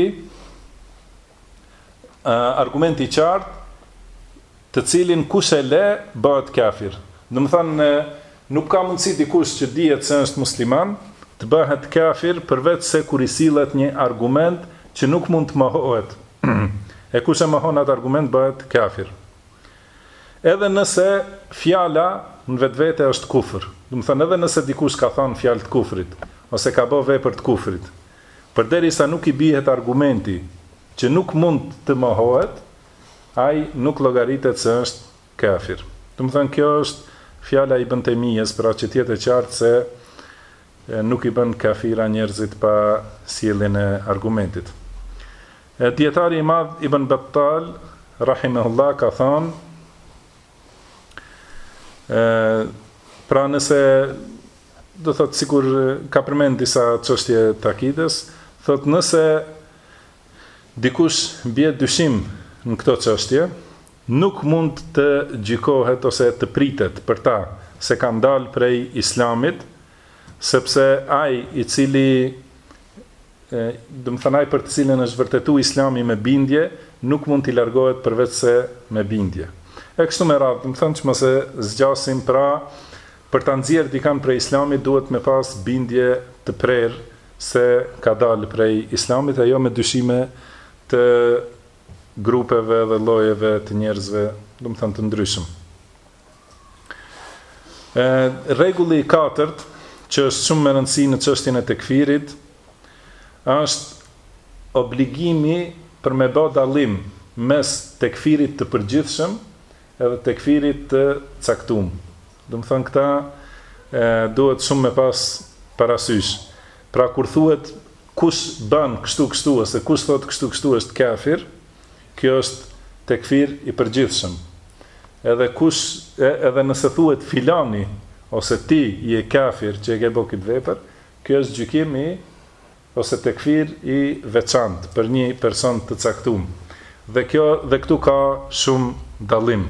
i qartë, të cilin kush e le bëhet kafir. Do të thënë nuk ka mundësi dikush që dihet se është musliman të bëhet kafir përveç se kur i sillet një argument që nuk mund të mohohet. E kush e mohon atë argument bëhet kafir. Edhe nëse fjala në vetvete është kufër. Do të thënë edhe nëse dikush ka thënë fjalë të kufrit ose ka bërë vepër të kufrit, përderisa nuk i bihet argumenti që nuk mund të mohohet, ai nuk llogaritet se është kafir. Do të thënë kjo është fjala i Ibn Taymijës, pra që tjetë e qartë se nuk i bën kafira njerëzit pa sjelljen e argumentit. Dietari i madh Ibn Battal rahimahullah ka thënë, pra nëse do thot sikur ka përmend disa çështje të akides, thot nëse dikush bie dyshim në këto çështje, nuk mund të gjykohet ose të pritet për ta se ka dalë prej islamit, sepse ai i cili do të thënë ai për të cilën është vërtetuar Islami me bindje, nuk mund t'i largohet përveç se me bindje. E kështu me radhë, do të thënë që mos e zgjasim, pra për ta nxjerrë dikën prej Islamit duhet me pas bindje të prerë se ka dalë prej Islamit, e jo me dyshime të grupeve dhe llojeve të njerëzve, do të thënë të ndryshëm. Rregulli i katërt, që është shumë me rëndësi në çështjen e tekfirit, është obligimi për me bë dallim mes tekfirit të përgjithshëm edhe tekfirit të caktuar. Do të thënë këta duhet shumë me pas parasysh. Pra kur thuhet kush bën kështu ose kush thot kështu është kafir, kjo është tekfir i përgjithshëm. Edhe nëse thuhet filani ose ti je kafir që e ke bërë këtë vepër, kjo është gjykimi ose tekfir i veçantë për një person të caktuar. Dhe këtu ka shumë dallim.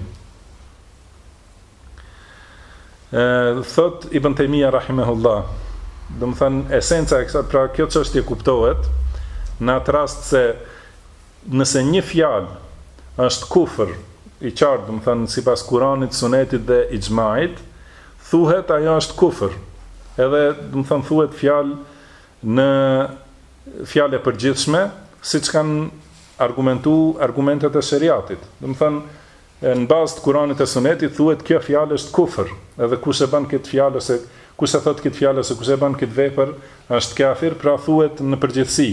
Thot Ibn Taymija rahimahullah, do të thënë esenca e kësaj, pra kjo çështje kuptohet në atë rast se nëse një fjalë është kufër i qartë, do të thënë sipas Kuranit, Sunetit dhe ixhmait, thuhet ajo është kufër. Edhe do të thënë thuhet fjalë në fjalë përgjithshme, siç kanë argumentuar argumentet e shariatit. Do të thënë në bazë të Kuranit e Sunetit thuhet kjo fjalë është kufër. Edhe kush e bën këtë fjalë ose kush e thot këtë fjalë ose kush e bën këtë vepër është kafir, pra thuhet në përgjithësi.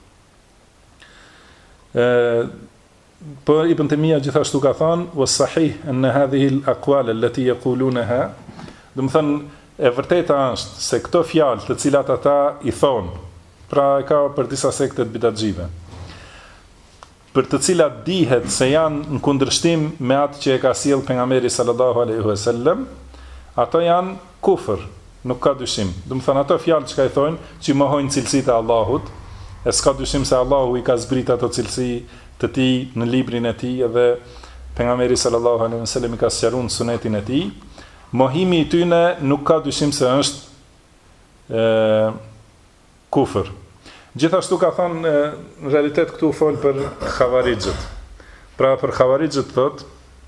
Po Ibn Taymija gjithashtu ka thënë was sahih an hadhihi al-aqwal allati yaqulunaha, do të thënë e vërteta është se këto fjalë të cilat ata i thonë, pra e ka për disa sekte të bidatxive, për të cilat dihet se janë në kundërshtim me atë që e ka sjell pejgamberi sallallahu alaihi wasallam, ato janë kufër, nuk ka dyshim. Do të thënë ato fjalë që ka i thonë, që mohojnë cilësitë e Allahut, e s'ka dyshim se Allahu i ka zbrit ato cilësi të tij në librin e tij, edhe pejgamberi sallallahu alaihi wasallam i ka sqaruar sunetin e tij. Mohimi i tyne nuk ka dyshim se është kufër. Gjithashtu ka thënë në realitet këtu fol për Khawarijët. Pra për Khawarijët thot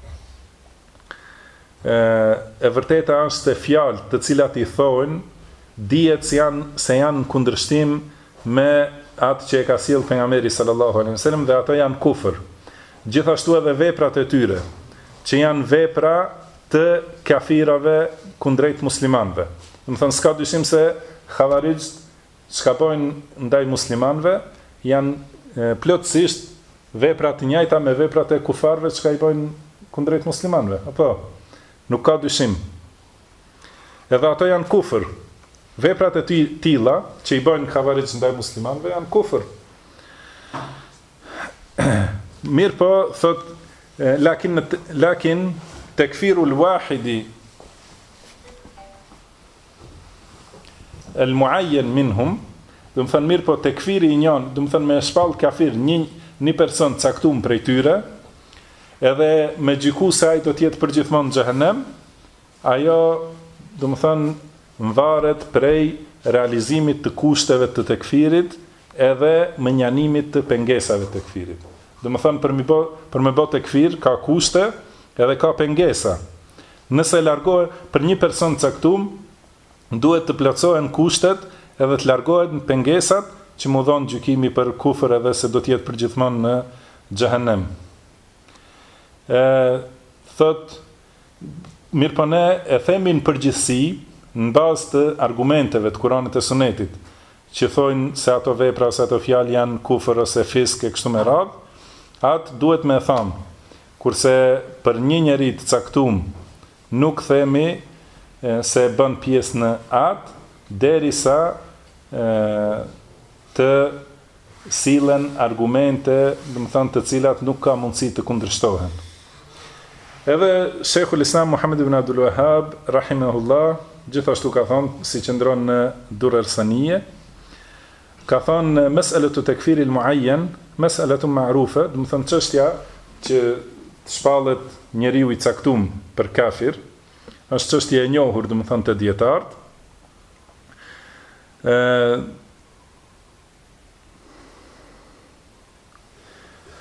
e vërteta është se fjalë të cilat i thonë dihet se janë në kundërshtim me atë që e ka sjell pejgamberi sallallahu alaihi wasallam dhe ato janë kufër. Gjithashtu edhe veprat e tyre, që janë vepra të kafirave kundrejt muslimanëve. Do të thënë s'ka dyshim se Khawarijët çka bojnë ndaj muslimanëve janë plotësisht vepra të njëjta me veprat e kufarëve që i bojnë kundrejt muslimanëve. Apo nuk ka dyshim. Edhe ato janë kufër. Veprat e tilla që i bojnë Khawarijët ndaj muslimanëve janë kufër. Mirë po, thot lakin tekfiru l-wahidi el-muayyan minhum, do të thënë mirë po tekfiri i njën, do të thënë me shpall kafir një person caktuar prej tyre, edhe me gjyku se ai do të jetë përgjithmonë në xhehenem, ajo do të thënë varet prej realizimit të kushteve të tekfirit edhe menjanimit të pengesave të tekfirit. Do të thënë për me bë tekfir ka kushte edhe ka pengesa. Nëse largohet për një person caktuar, duhet të plotësohen kushtet edhe të largohet në pengesat që mu dhonë gjykimi për kufër edhe se do të jetë përgjithmonë në xhehenem. Thot mirë po ne e themi në përgjithësi në bazë të argumenteve të Kuranit e Sunetit, që thojnë se ato vepra ose ato fjalë janë kufër ose fisk e kështu me radhë, atë duhet me thamë. Kurse për një njeri të caktuar nuk themi se bën pjesë në atë, derisa të sillen argumente, do të thënë të cilat nuk ka mundësi të kundërshtohen. Edhe Sheikhul Islam Muhammad ibn Abdul Wahhab rahimahullah gjithashtu ka thënë, si qëndron në Durr al-Saniyye, ka thënë mes'alatu tekfir al-muayyan mes'alatu ma'rufa, do të thënë çështja që të shpallet njeriu i caktuar për kafir, është çështje e njohur, do të thënë të dietarët.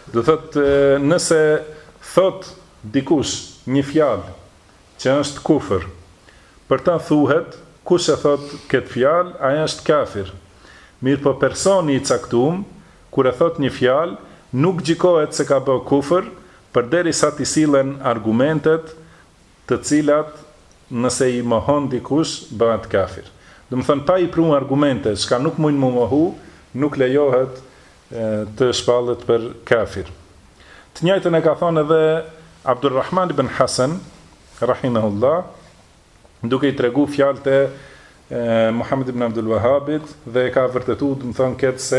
Do thot nëse thot dikush një fjalë që është kufër, për ta thuhet, kush e thot këtë fjalë, ai është kafir. Mirë po personi i caktuar, kur e thot një fjalë, nuk gjikohet se ka bërë kufër, përderisa t'i sillen argumentet të cilat nëse i mohon dikush bëhet kafir. Do të thënë pa i pru argumente, çka nuk mund më mohu, nuk lejohet të shpallet për kafir. Të njëjtën e ka thonë edhe Abdulrahman ibn Hasan, rahimahullah, duke i tregu fjalët e Muhammed ibn Abdul Wahhabit dhe e ka vërtetuar, do të thonë këtë se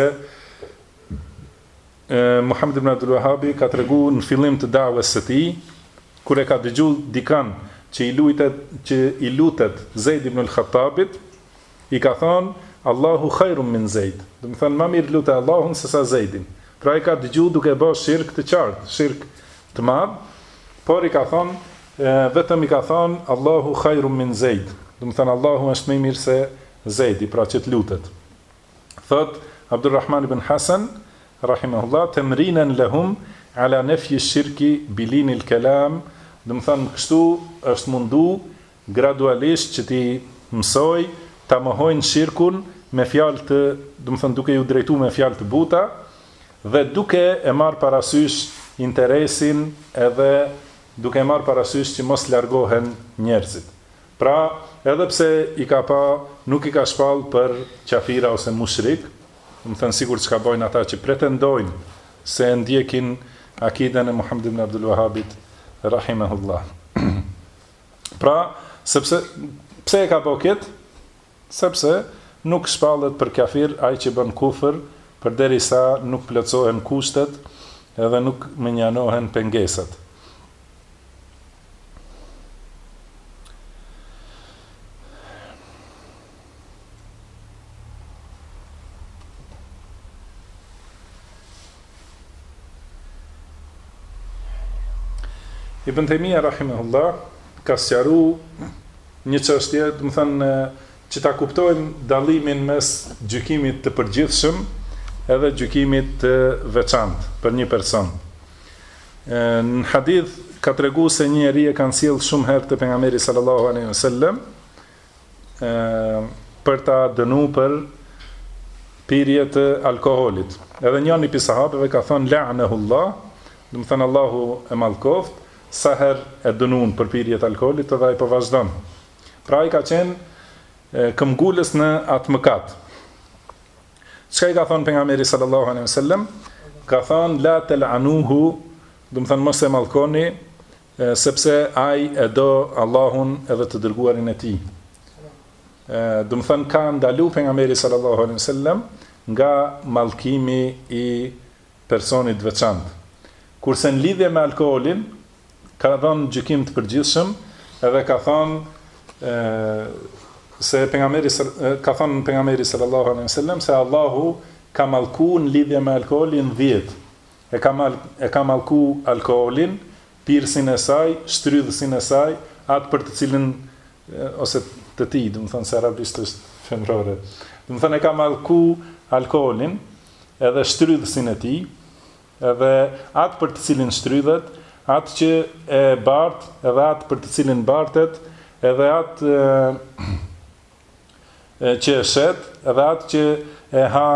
Muhammed ibn Abdul Wahhabi ka tregu në fillim të davës së tij, kur e ka dëgjuar dikan që i lutet Zeid ibn al-Khattabit, i ka thonë Allahu khairum min Zeid. Do të thonë më mirë lutë Allahun se sa Zeidin. Pra i ka dëgjuar duke bërë shirk të qartë, shirk të madh, por i ka thonë vetëm i ka thonë Allahu khairum min Zeid. Do të thonë Allahu është më i mirë se Zeidi, pra që të lutet. Thot Abdulrahman ibn Hasan rahimahullah, temrinan lahum ala nafyi shirki bilin al-kalam. Do të thonë kështu është mundu gradualisht që ti mësoj ta mohojnë shirkun me fjalë të, do të thënë duke ju drejtuar me fjalë të buta dhe duke e marr parasysh interesin edhe duke e marr parasysh që mos largohen njerëzit. Pra, edhe pse i ka pa, nuk i ka shpall për qafira ose mushrik, do të thënë sikur çka bojnë ata që pretendojnë se ndjekin akiden e Muhammed ibn Abdul Wahhabit rahimahullah. Pra, pse e ka bëu këtë? Sepse nuk shpallet për kafir ai që bën kufër, përderisa nuk plotësohen kushtet edhe nuk menjanohen pengesat. Ibn Taymija rahimahullah ka sqaruar një çështje, do të thënë që ta kuptojmë dallimin mes gjykimit të përgjithshëm edhe gjykimit të veçantë për një person. Në hadith ka treguar se një njeri e ka sjell shumë herë te pejgamberi sallallahu alaihi wasallam për ta dënuar për pirje të alkoolit. Edhe njëri prej sahabeve ka thënë la'anahullah, do të thënë Allahu e mallkoft, sa herë e dënuan për pirje të alkoolit edhe ai po vazhdon. Pra ai ka qenë këmbgulës në atë mëkat. Çka i ka thënë pejgamberi sallallahu alaihi wasallam? Ka thënë la tal'anuhu, do të thënë mos e mallkoni, sepse ai e do Allahun edhe të dërguarin e tij. Do të thënë ka ndaluar pejgamberi sallallahu alaihi wasallam nga mallkimi i personit veçantë. Kurse në lidhje me alkoolin ka dhënë gjykim të përgjithshëm edhe ka thënë se pejgamberi ka thënë pejgamberi sallallahu alaihi wasallam se Allahu ka mallkuar në lidhje me alkoolin 10. E ka mallkuar alkoolin, pirsin e saj, shtrydhësin e saj, atë për të cilën ose të tij, do të thonë se arabisht është femrore. Do të thonë e ka mallkuar alkoolin, edhe shtrydhësin e tij, edhe atë për të cilin shtrydhet, atë që e bart, edhe atë për të cilin bartet, edhe atë që e shet, edhe atë që e ha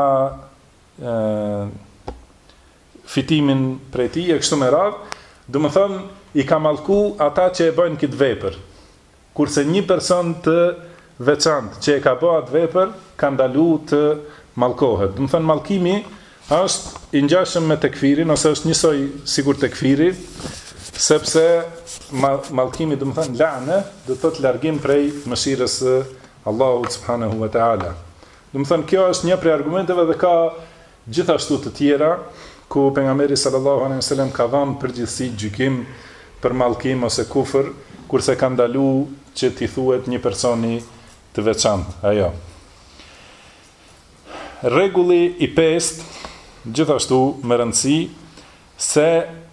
fitimin prej tij e kështu me radhë, do të thonë i ka mallku ata që e bëjnë këtë vepër. Kurse një person të veçantë që e ka bërë atë vepër, ka ndaluar të mallkohet. Do të thonë mallkimi është i ngjashëm me tekfirin ose është njësoj sikur tekfiri, sepse mallkimi do të thonë lane, do të thotë largim prej mëshirës së Allahu subhanahu wa ta'ala. Do të thonë kjo është një prej argumenteve dhe ka gjithashtu të tjera ku pejgamberi sallallahu alaihi wasallam ka dhënë përgjithësi gjykim për mallkim ose kufër, kurse ka ndaluar që t'i thuhet një personi të veçantë. Ajo. Rregulli i 5 gjithashtu me rëndësi se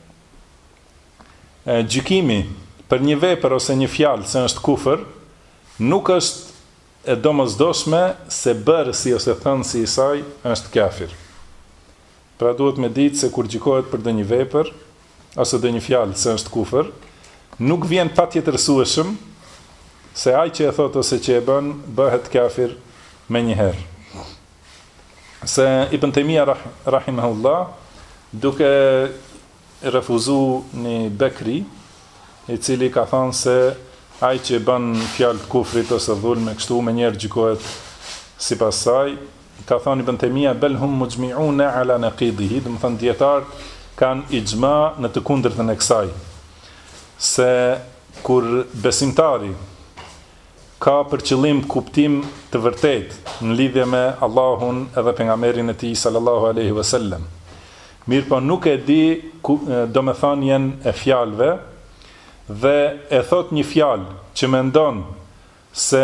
gjykimi për një vepër ose një fjalë se është kufër nuk është e domosdoshme se bërësi ose thënësi i saj është kafir. Pra duhet me ditë se kur gjikohet për ndonjë vepër ose ndonjë fjalë se është kufër, nuk vjen patjetërsueshëm se ai që e thot ose që e bën bëhet kafir menjëherë. Se Ibn Taymija rahimahullah, duke refuzu një Bekri, i cili ka thënë se ai që bën fjalë të kufrit ose dhulme kështu menjëherë gjikohet sipas saj, ka thënë Ibn Taymija bel hum mujmi'una ala naqidihi, do të thonë dietarët kanë ixhma në të kundërtën e kësaj, se kur besimtari ka për qëllim kuptim të vërtet në lidhje me Allahun edhe pejgamberin e tij sallallahu alaihi wasallam, mirë po nuk e di domethënien e fjalëve dhe e thot një fjalë që mendon se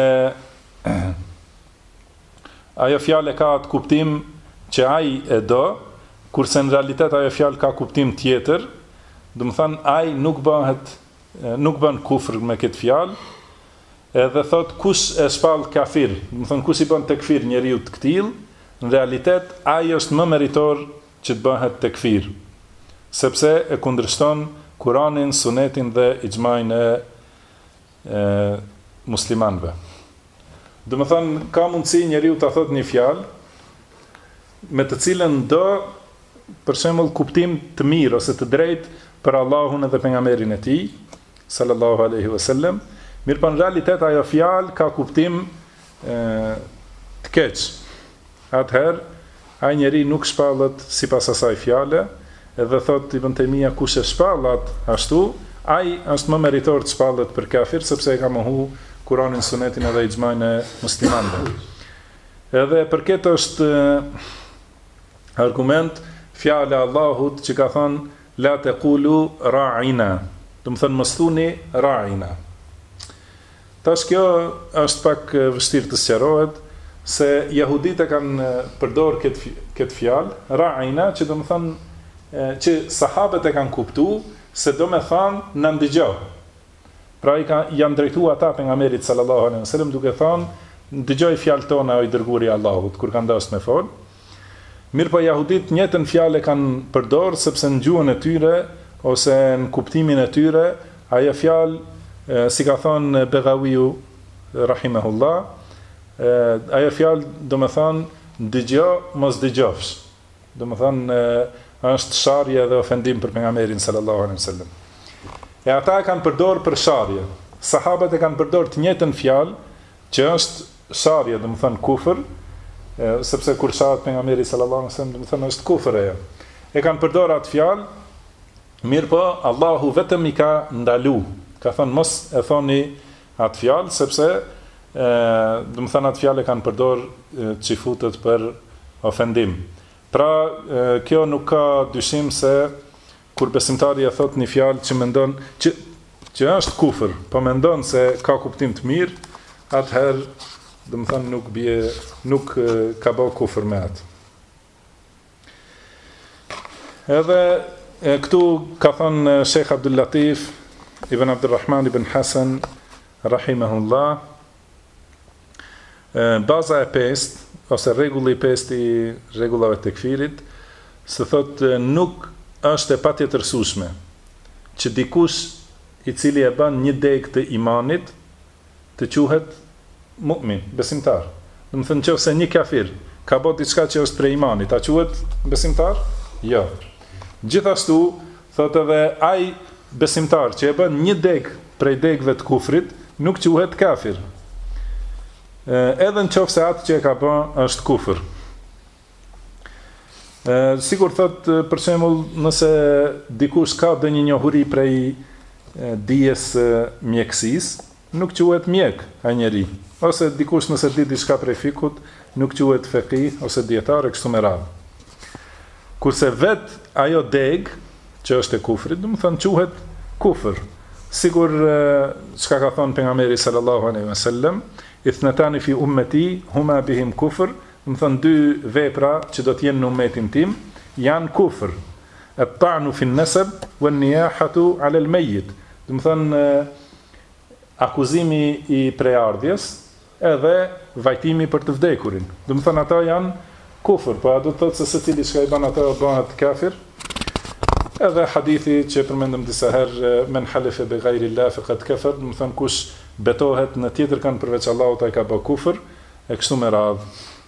ajo fjalë ka atë kuptim që ai e do, kurse në realitet ajo fjalë ka kuptim tjetër, do të thonë ai nuk bën kufër me këtë fjalë, edhe thot kush e shpall kafir, do të thonë kush i bën tekfir njeriu të këtill, në realitet ai është më meritor që të bëhet tekfir, sepse e kundërshton Kuranin, Sunetin dhe ixhmain e muslimanëve. Do të thonë ka mundësi njeriu ta thot një fjalë me të cilën do për shembull kuptim të mirë ose të drejtë për Allahun edhe pejgamberin e tij sallallahu alaihi wasallam, mirë po në realitet ajo fjalë ka kuptim të keq. Atëherë ai njeri nuk shpallet sipas asaj fjale, edhe thot Ibn Taymija kush e shpallat ashtu, ai është më meritor të shpallet për kafir sepse e ka mohu Kuranin, Sunetin edhe ixhmain e muslimanëve. Edhe për këtë është argument fjala e Allahut që ka thënë la taqulu ra'ina, do të thënë mos thuni ra'ina. Tash kjo është pak vështirë të sqarohet, se jehudit e kanë përdor këtë fjalë ra'ina, që do të thënë që sahabët e kanë kuptuar se do me thënë na ndëgjoj. Pra janë drejtuar ata pejgamberit sallallahu alaihi wasallam duke thënë ndëgjoj fjalët tona o i dërguari i Allahut kur kanë dashur me fol. Mirë po jahudit njëtën fjalë kanë përdor sepse në gjuhën e tyre ose në kuptimin e tyre ajo fjalë si ka thënë Begawiu rahimahullah, ajo fjalë do të thonë dëgjoj mos dëgjofsh. Do të thonë është sharje dhe ofendim për pejgamberin sallallahu alaihi wasallam. E ata e kanë përdor për sharje. Sahabët e kanë përdor të njëjtën fjalë që është sharje, do të thonë kufër, sepse kur shahet pejgamberi sallallahu alaihi wasallam, do të thonë është kufër ajo. E kanë përdor atë fjalë, mirë po Allahu vetëm i ka ndalu. Ka thënë mos e thoni atë fjalë sepse do të thonë atë fjalë kanë përdor që futet për ofendim. Pra kjo nuk ka dyshim se kur besimtari e thot një fjalë që mendon që është kufër, po mendon se ka kuptim të mirë, atëherë do të thonë nuk ka bë kufër me atë. Edhe këtu ka thënë Sheikh Abdul Latif ibn Abdurrahman ibn Hasan rahimahullah, baza e pestë ose rregulli i pestë i rregullave të tekfirit, se thotë nuk është e patjetërsueshme që dikush i cili e bën një degë të imanit të quhet mu'min, besimtar. Do të thënë nëse një kafir ka bërë diçka që është prej imanit, a quhet besimtar? Jo. Gjithashtu thotë edhe ai besimtar që e bën një degë prej degëve të kufrit nuk quhet kafir. Edhe nëse atë që e ka bën është kufër. Sigur thot për shembull nëse dikush ka ndonjë njohuri prej dijes mjekësisë, nuk quhet mjek ai njeri. Ose dikush nëse di diçka prej fikut, nuk quhet faqih ose dietar e kështu me radhë. Kurse vet ajo deg që është e kufrit, do të thonë quhet kufër. Sigur çka ka thënë pejgamberi sallallahu alaihi wasallam, ithnatani fi ummati huma bihim kufr, më thënë dy vepra që do t'jenë në umetin tim, janë kufr. At-ta'nu fi an-nasab wan-niyahatu 'ala al-mayyit. Do të thënë akuzimi i preardhjes edhe vajtimi për të vdekurin. Do të thënë ato janë kufër, po a do të thotë se secili që i bën atë bëhet kafir? Edhe hadithi që përmendëm disa herë, men halefe bi ghayri Allah faqad kafar, do të thonë kush betohet në tjetër kanë përveç Allahut ai ka bë kufër, e kështu me radhë.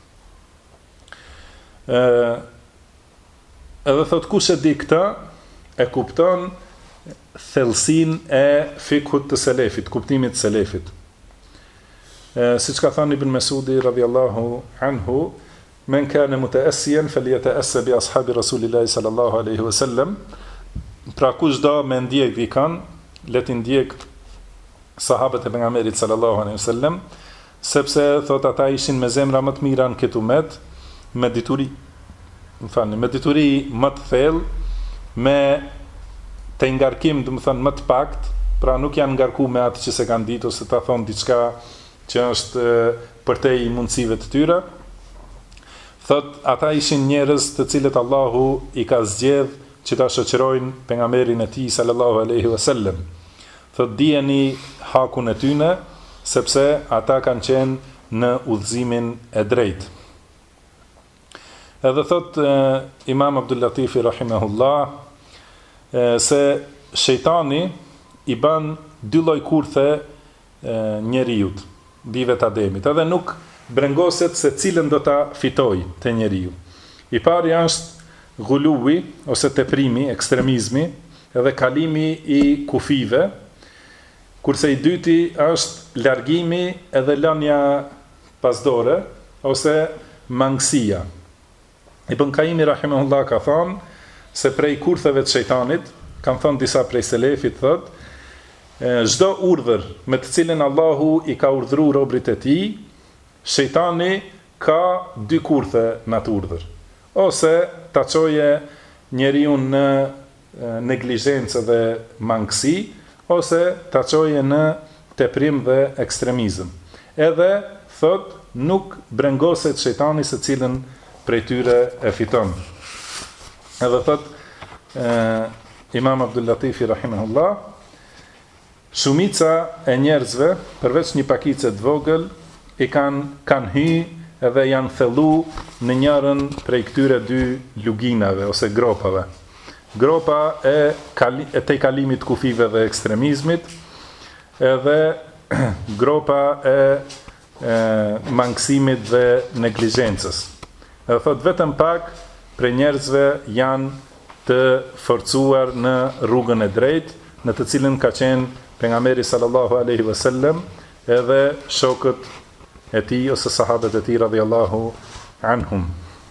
Edhe thot kush e di këtë, e kupton thellësinë e fikut të selefit, kuptimit të selefit. Siç ka thënë Ibn Mesudi radhiyallahu anhu, men kana mutaassiyan falyata'assa bi ashabi Rasulillahi sallallahu alaihi wasallam. Pra kush do me ndjek dikan, le të ndjek sahabët e pejgamberit sallallahu alaihi wasallam, sepse thot ata ishin me zemra më të mira në këtë umet, me dituri, me dituri më të thellë, me të ngarkim, do të thënë më të pakt, pra nuk janë ngarkuar me atë që se kanë ditë ose ta thonë diçka që është përtej mundësive të tyre. Thot ata ishin njerëz të cilët Allahu i ka zgjedh që ta shoqërojnë pejgamberin e tij sallallahu alaihi wasallam. Thot dijeni hakun e tyre, sepse ata kanë qenë në udhëzimin e drejtë. Edhe thot Imam Abdul Latifi rahimahullah se shejtani i bën dy lloj kurthe njeriut, bijve të Ademit, edhe nuk brengoset se cilën do ta fitoj të njeriu. I pari është guluwi ose teprimi, ekstremizmi, edhe kalimi i kufive, kurse i dyti është largimi edhe lënia pasdore ose mangësia. Ibn Kaimi rahimahullah ka thonë se prej kurtheve të shejtanit, kanë thonë disa prej selefit, thot, çdo urdhër me të cilën Allahu i ka urdhëruar robërit e tij, shejtani ka dy kurthe në atë urdhër. Ose ta çoje njeriu në neglizhencë dhe mangësi, ose ta çoje në teprim dhe ekstremizëm. Edhe thot nuk brengoset shejtani se cilën prej tyre e fiton. Edhe thot Imam Abdul Latifi rahimahullah, shumica e njerëzve, përveç një pakicë të vogël, i kanë hy edhe janë thellu në njërën prej këtyre dy luginave ose gropave. Gropa e te kalimit kufive dhe ekstremizmit, edhe gropa e mangësimit dhe neglizhencës. Edhe thot vetëm pak prej njerëzve janë të forcuar në rrugën e drejtë, në të cilën ka qenë pejgamberi sallallahu alaihi wasallam edhe shokët e tij ose sahabët e tij radhiyallahu anhum.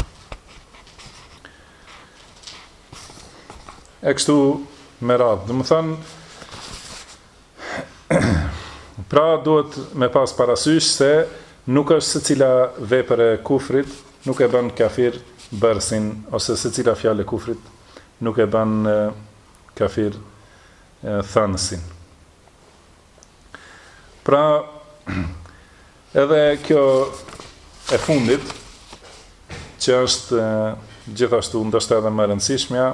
E kështu me radhë. Do të thonë, pra duhet me pas parasysh se nuk është secila vepër e kufrit nuk e bën kafir bërsin, ose secila fjalë e kufrit nuk e bën kafir thënësin. Pra, edhe kjo e fundit, që është gjithashtu ndoshta edhe më e rëndësishmja,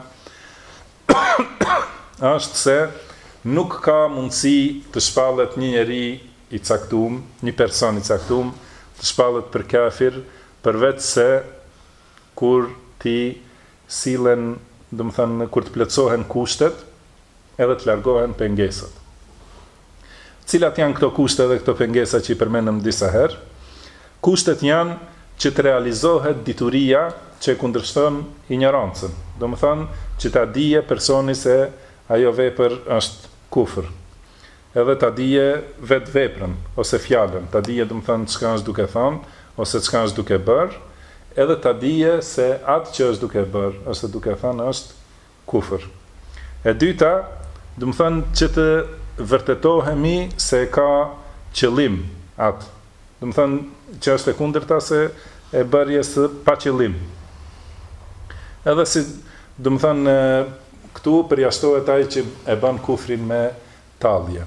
është se nuk ka mundësi të shpallet një njeri i caktuar, një person i caktuar, të shpallet për kafir, përveç se kur ti sillen, do të thënë kur të plotësohen kushtet, edhe të largohen pengesat. Cilat janë këto kushte dhe këto pengesa që i përmendëm disa herë? Kushtet janë që të realizohet dituria që kundërshton ignorancën. Do të thënë që ta dije personi se ajo vepër është kufër. Edhe ta dije vetë veprën ose fjalën, ta dije do të thënë çka është duke thënë ose çka është duke bërë, edhe ta dije se atë që është duke bërë ose duke thënë është kufër. E dyta, do të thënë që të vërtetohemi se ka qëllim atë. Do të thënë që është e kundërta se e bërjes pa qëllim. Edhe si, do të thënë këtu përjashtohet ai që e bën kufrin me tallje.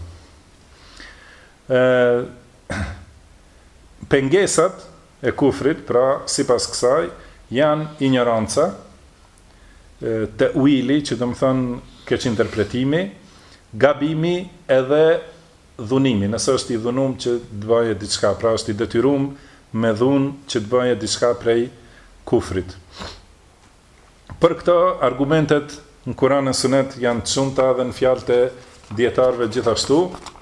Pengesat e kufrit, pra sipas kësaj, janë ignoranca, ta'wili, që do të thënë keq interpretimi, gabimi edhe dhunimi. Nëse është i dhunum që të bëje diçka, pra është i detyruar me dhunë që të bëje diçka prej kufrit. Për këto argumentet në Kur'an e Sunet janë të shumta dhe në fjalët e dietarëve gjithashtu.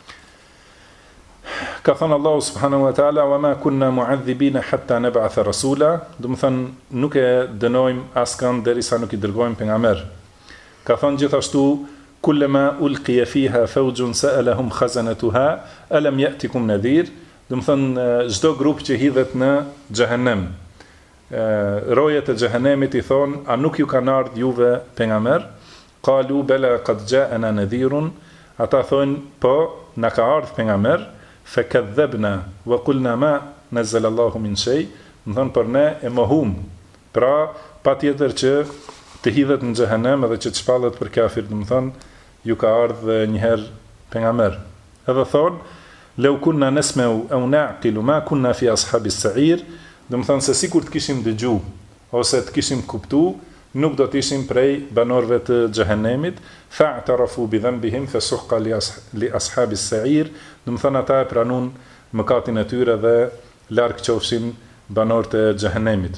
Ka thënë Allahu subhanahu wa taala wa ma kunna mu'adhibina hatta nab'atha rasula, do të thënë nuk e dënojmë askënd derisa nuk i dërgojmë pejgamber. Ka thënë gjithashtu kullama ulqiya fiha fawjun sa'alahum khazanatuha alam ya'tikum nadhir, do të thënë çdo grup që hidhet në xhehenem, rojet e xhehenemit i thon, a nuk ju kanë ardhur juve pejgamber? Qalu bala qad ja'ana nadhirun, ata thonë po na ka ardhur pejgamber. Fakadhabna wa qulna ma nazzala Allahu min shay, do thënë për ne e mohum, pra patjetër që të hidhet në xhehenem edhe që të shpallet për kafir, do thënë ju ka ardhur një herë pejgamber. Edhe thonë law kunna nasma'u aw na'qilu ma kunna fi ashabis sa'ir, do thënë se sikur të kishim dëgju ose të kishim kuptu, nuk do të ishim prej banorëve të xhehenemit. Fa'tarafu bi dhanbihim fasuhqa li ashabis sa'ir, do thënë ata e pranun mëkatin e tyre dhe larg qofshin banorët e xhehenemit.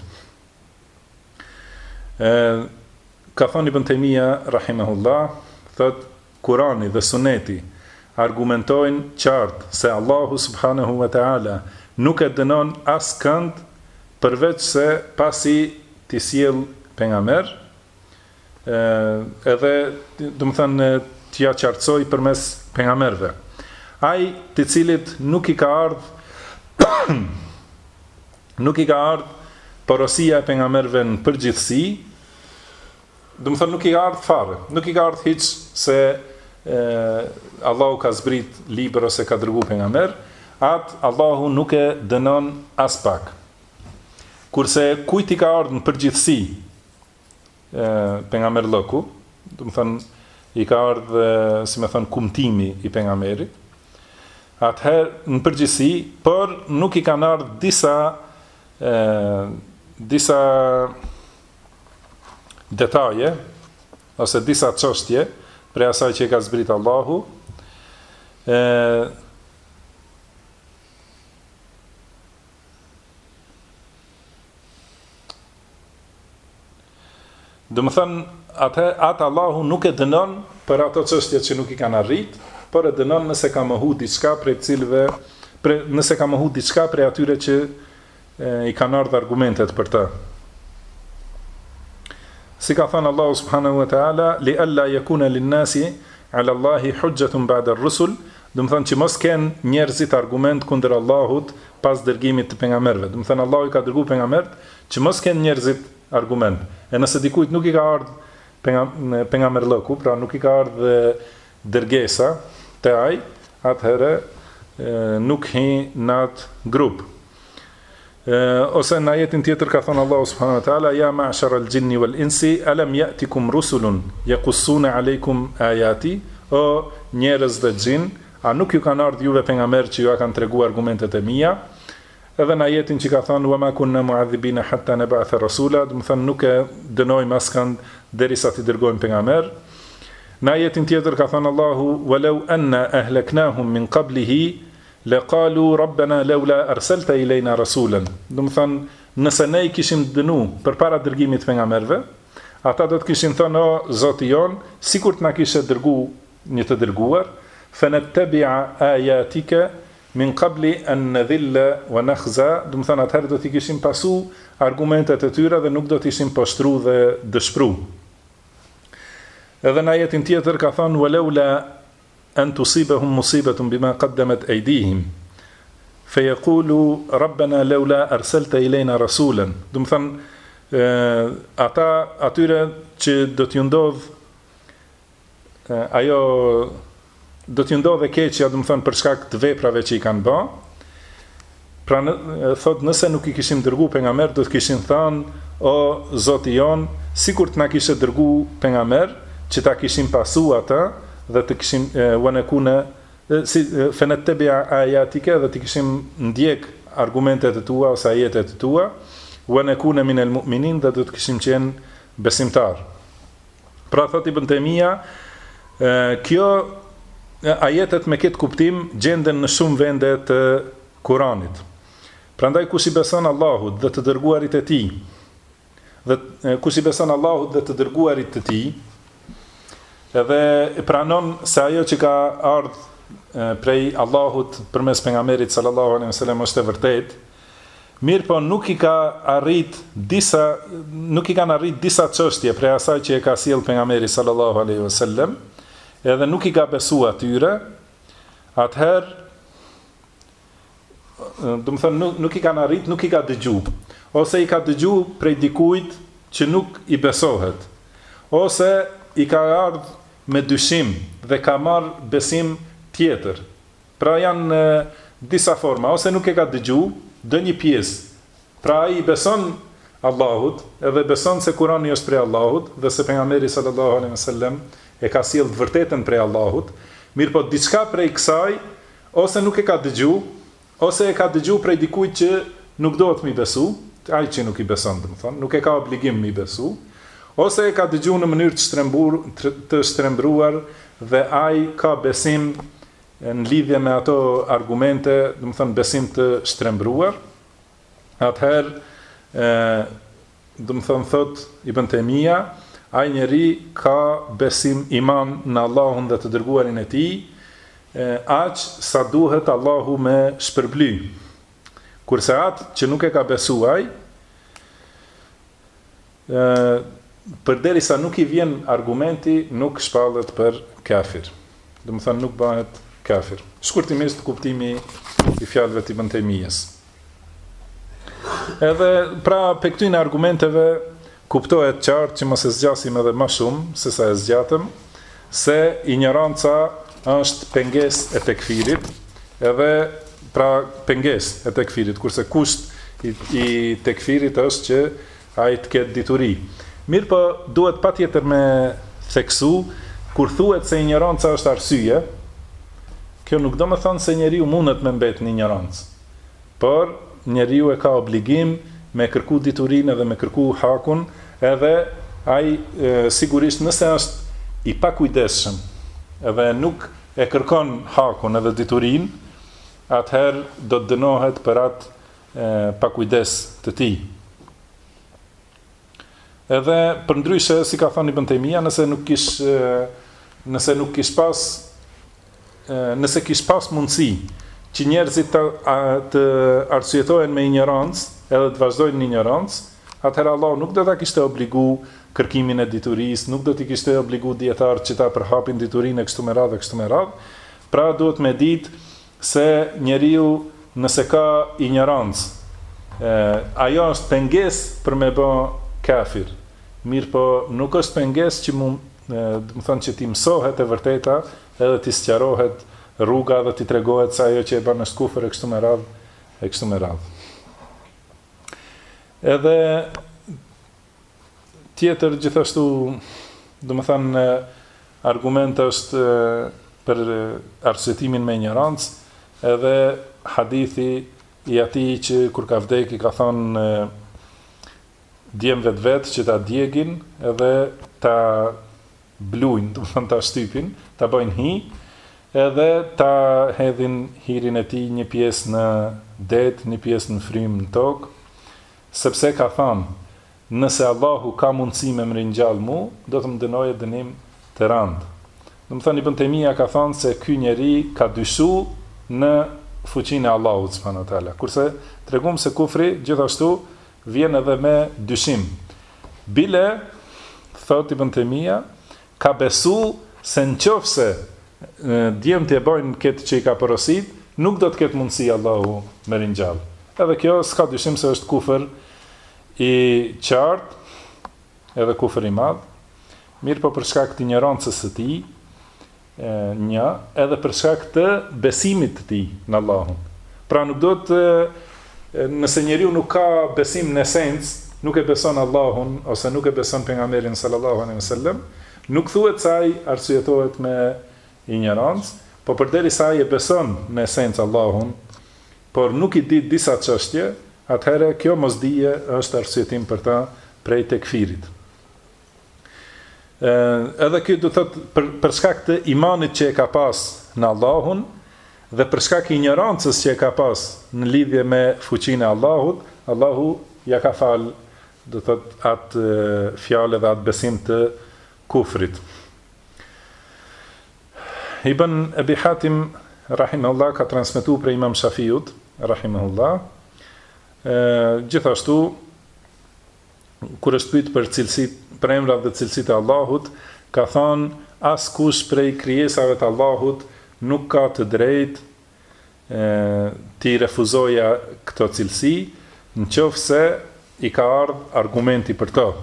Ka thënë Ibn Taymija rahimahullah, thot Kurani dhe Suneti argumentojnë qartë se Allahu subhanahu wa ta'ala nuk e dënon askënd përveç se pasi t'i sjell pejgamber, edhe do të thënë t'ia qartësoj përmes pejgamberëve. Ai të cilit nuk i ka ardhur nuk i ka ardhur porosia e pejgamberëve në përgjithësi, do të thënë nuk i ka ardhur fare, nuk i ka ardhur hiç se Allahu ka zbrit libër ose ka dërguar pejgamber, atë Allahu nuk e dënon as pak. Kurse kujt i ka ardhur në përgjithësi pejgamberllëku, do të thënë i ka ardhur si më thon kumtimi i pejgamberit, atëherë në përgjithësi, por nuk i kanë ardhur disa detaje ose disa çështje për asaj që ka zbrit Allahu, do të thënë atë Allahu nuk e dënon për ato çështje që nuk i kanë arrit, por e dënon nëse ka mohu diçka prej cilëve, nëse ka mohu diçka prej atyre që i kanë ardhur argumentet për të. Si ka thënë Allahu subhanahu wa ta'ala, li alla yakuna lin-nasi 'ala Allahi hujjatun ba'da ar-rusul, do të thënë që mos kenë njerëzit argument kundër Allahut pas dërgimit të pejgamberëve. Do të thënë Allahu i ka dërguar pejgambert që mos kenë njerëzit argument. E nëse dikujt nuk i ka ardhur pejgamberllëku, pra nuk i ka ardhur dërgesa te ai, atëherë nuk hi në atë grup. Ose në ajetin tjetër ka thënë Allahu subhanahu wa taala, ya ma'shara al-jinni wal-insi alam ya'tikum rusulun yaqussuna alaykum ayati, o njerëz dhe xhin, a nuk ju kanë ardhur juve pejgamber që ju kanë treguar argumentet e mia? Edhe në ajetin që ka thënë wa ma kunna mu'adhibina hatta nab'atha rasula, do të thënë nuk e dënojmë askënd derisa t'i dërgojmë pejgamber. Në ajetin tjetër ka thënë Allahu walau anna ahlaknahum min qablihi laqalu rabbana laula arsalta ilayna rasulan, do të thënë nëse ne i kishim dënu përpara dërgimit të pejgamberëve, ata do të kishin thënë o Zoti jon, sikur të na kishe dërguar një të dërguar, fanattabi'a ayatika min qabli an nadhilla wa nakhza, do të thënë atëherë do t'i kishim pasu argumentet e tyre dhe nuk do t'ishim poshtru dhe dëshpru. Edhe në ajetin tjetër ka thënë walaula an tusibahum musibatun bima qaddamat aydihim fayaqulu rabbana laula arsalta ilayna rasulan, do të thënë ata atyre që do t'ju ndodh ajo do t'ju ndodhe keqja, do të thënë për shkak të veprave që i kanë bë, pra thot nëse nuk i kishim dërguar pejgamber, do të kishin thënë o Zoti jon, sikur të na kishe dërguar pejgamber që ta kishim pasu ata dhe të kishim wanakuna si fanattabi'a ayatika, dhe të kishim ndjek argumentet e tua ose ajetet e tua, wanakuna min al-mu'minin, dhe do të kishim qenë besimtar. Pra thot Ibn Taymija, kjo ajetet me këtë kuptim gjenden në shumë vende të Kuranit. Prandaj kush i beson Allahut dhe të dërguarit e tij Dhe kush I beson Allahut dhe të dërguarit të tij, edhe e pranon se ajo që ka ardhur prej Allahut përmes pejgamberit sallallahu alaihi wasallam është e vërtetë, mirë po nuk I kanë arrit disa çështje prej asaj që e ka sjell pejgamberi sallallahu alaihi wasallam, edhe nuk I ka besuar atyre, atëherë do të thënë nuk I kanë arrit, nuk I ka dëgju, ose I ka dëgju prej dikujt që nuk I besohet, ose I ka ardhur me dyshim dhe ka marr besim tjetër. Pra janë disa forma, ose nuk e ka dëgju do një pjesë. Pra ai beson Allahut, edhe beson se Kurani është prej Allahut dhe se pejgamberi sallallahu alaihi wasallam e ka sjellë të vërtetën prej Allahut, mirë po diçka prej kësaj ose nuk e ka dëgju, ose e ka dëgju prej dikujt që nuk dohet mi besu, ai që nuk I beson, domethënë, nuk e ka obligim mi besu, ose e ka dëgju në mënyrë të shtrembruar dhe ai ka besim në lidhje me ato argumente, domethënë besim të shtrembruar. Atëherë domethënë thot Ibn Taymija, ai njeri ka besim iman në Allahun dhe të dërguarin e tij, aq sa duhet Allahu me shpërbly. Kurse atë që nuk e ka besuar, përderisa nuk I vjen argumenti, nuk shpallet për kafir. Domethënë nuk bëhet kafir. Shkurtimisht kuptimi I fjalëve të Ibn Taymijës. Edhe pra pe këtyre argumenteve kuptohet qartë që mos e zgjasim edhe më shumë se sa e zgjatëm, se ignoranca është pengesë e tekfirit, edhe pra pengesë e tekfirit, kurse kusht I tekfirit është që ai të ketë dituri. Mirë po duhet patjetër me theksu, kur thuhet se ignoranca është arsye, kjo nuk do me thonë se njeriu mundet me mbet në ignorancë, por njeriu e ka obligim me kërku diturinë edhe me kërku hakun, edhe ai sigurisht nëse është I pakujdesshëm edhe nuk e kërkon hakun edhe diturinë, atëherë do të dënohet për atë pakujdes të tij. Edhe përndryshe, si ka thënë Ibn Taymija, nëse kish pas mundësi që njerëzit të arsyetohen me ignorancë edhe të vazhdojnë në ignorancë, atëherë Allah nuk do ta kishte obligu kërkimin e diturisë, nuk do t'i kishte obligu dietarët që ta përhapin diturinë e kështu me radhë. Pra duhet me ditë se njeriu nëse ka ignorancë, ajo është pengesë për me bë kafir. Mirë po nuk është pengesë që do të thonë që ti mësohet e vërteta, edhe ti sqarohet rruga dhe ti tregohet se ajo që e bën është kufër e kështu me radhë. Edhe tjetër gjithashtu, do të thënë argument është për arsyetimin me ignorancë, edhe hadithi I atij që kur ka vdekë ka thonë djemve të vetë që ta djegin edhe ta blujnë, do të thonë ta shtypin, ta bëjnë hi, edhe ta hedhin hirin e tij një pjesë në det, një pjesë në frym në tokë, sepse ka thënë, nëse Allahu ka mundësi me më ringjall mu, do të më dënojë dënim të rëndë. Do të thonë Ibn Taymija ka thënë se ky njeri ka dyshu në fuqinë e Allahut subhanahu wa taala. Kurse tregum se kufri gjithashtu vjen edhe me dyshim. Bile, thot Ibn Taymija, ka besu se nëse djemtë e bojnë këtë që I ka porosit, nuk do të ketë mundësi Allahu me ringjall. Edhe kjo s'ka dyshim se është kufër I qartë, edhe kufër I madh, mirë po për shkak të ignorancës së tij, edhe për shkak të besimit të tij në Allahun. Pra nuk do të, nëse njeriu nuk ka besim në esencë, nuk e beson Allahun ose nuk e beson pejgamberin sallallahu alaihi wasallam, nuk thuhet se ai arsyetohet me ignorancë, po përderisa ai e beson në esencë Allahun, por nuk I di disa çështje, atëherë kjo mosdije është arsyetim për ta prej tekfirit. Edhe kjo do thotë për shkak të imanit që e ka pas në Allahun dhe për shkak të ignorancës që e ka pas në lidhje me fuqinë e Allahut, Allahu ja ka fal do thot atë fjalë dhe atë besim të kufrit. Ibn Abi Hatim rahimahullah ka transmetuar prej Imam Shafiut rahimahullah, gjithashtu kur është pyet për cilësitë, për emrat dhe cilësitë e Allahut, ka thënë askush prej krijesave të Allahut nuk ka të drejtë t'i refuzoja këto cilësi, nëse i ka ardhur argumenti për to.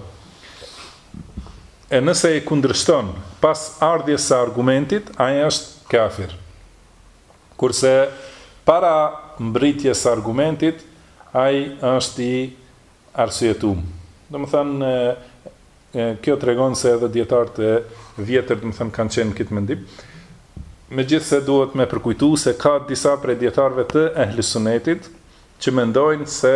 E nëse e kundërshton pas ardhjes së argumentit, ai është kafir. Kurse para mbritjes së argumentit, ai është i arsyetuar. Domethënë, kjo tregon se edhe dietarët e vjetër, domethënë, kanë qenë këtë mendim. Megjithse duhet me përkujtu se ka disa prej dietarëve të ehlis sunetit që mendojnë se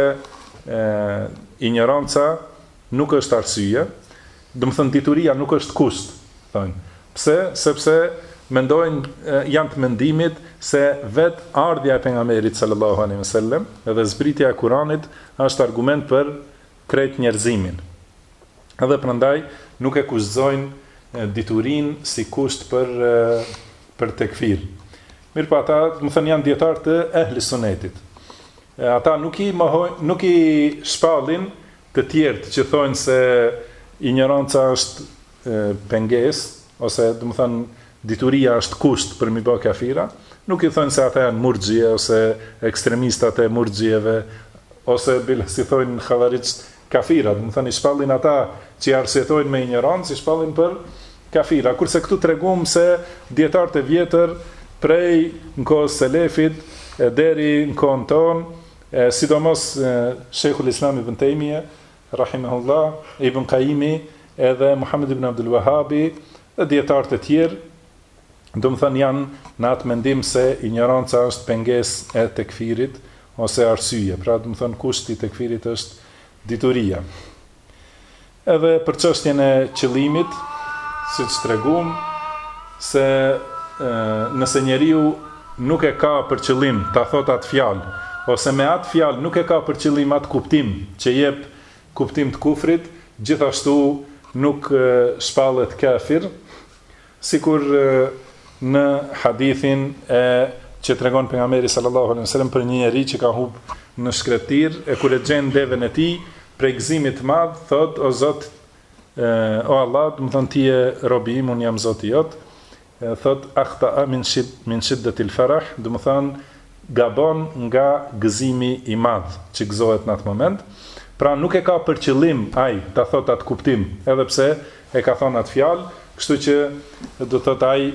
ignoranca nuk është arsye, domethënë dituria nuk është kusht, thonë. Pse? Sepse mendojnë, janë të mendimit se vet ardhja e pejgamberit sallallahu alaihi wasallam edhe zbritja e Kuranit është argument për krejt njerëzimin. Edhe prandaj nuk e kushtojnë diturinë si kusht për tekfir. Mirë pa ata, domethënë janë dietar të ehlis sunetit. Ata nuk i shpallin të tjerët që thonë se ignoranca është pengesë, ose domethënë dituria është kusht për mi bë kafira, nuk i thonë se ata janë murxhie ose ekstremistat e murxhieve, ose si thonë xhavarixht kafira, domethënë i shpallin ata që arsyetojnë me ignorancë, i shpallin për kafira, kurse këtu tregum se dietarët e vjetër prej në kohës selefit deri në kohën tonë, sidomos Sheikhul Islam Ibn Taymija rahimahullah, Ibn Qayyimi, edhe Muhammed ibn Abdul Wahhabi dhe dietarët e tjerë, domethënë janë në atë mendim se ignoranca është pengesë e tekfirit ose arsye. Pra domethënë kushti i tekfirit është dituria. Edhe për çështjen e qëllimit, siç treguam, se nëse njeriu nuk e ka për qëllim ta thotë atë fjalë, ose me atë fjalë nuk e ka për qëllim atë kuptim që jep kuptim të kufrit, gjithashtu nuk shpallet kafir, sikur në hadithin që tregon pejgamberi sallallahu alaihi wasallam për një njerëz që ka humbur në shkretir, e kur e gjen devën e tij, prej gëzimit të madh, thot: o Zot, o Allah, do të thonë ti je robi im, un jam Zoti jot. Thot: akhta min shiddatil farah, do të thonë gabon nga gëzimi i madh që gëzohet në atë moment. Pra nuk e ka për qëllim ai ta thot atë kuptim, edhe pse e ka thonë atë fjalë, kështu që do thot ai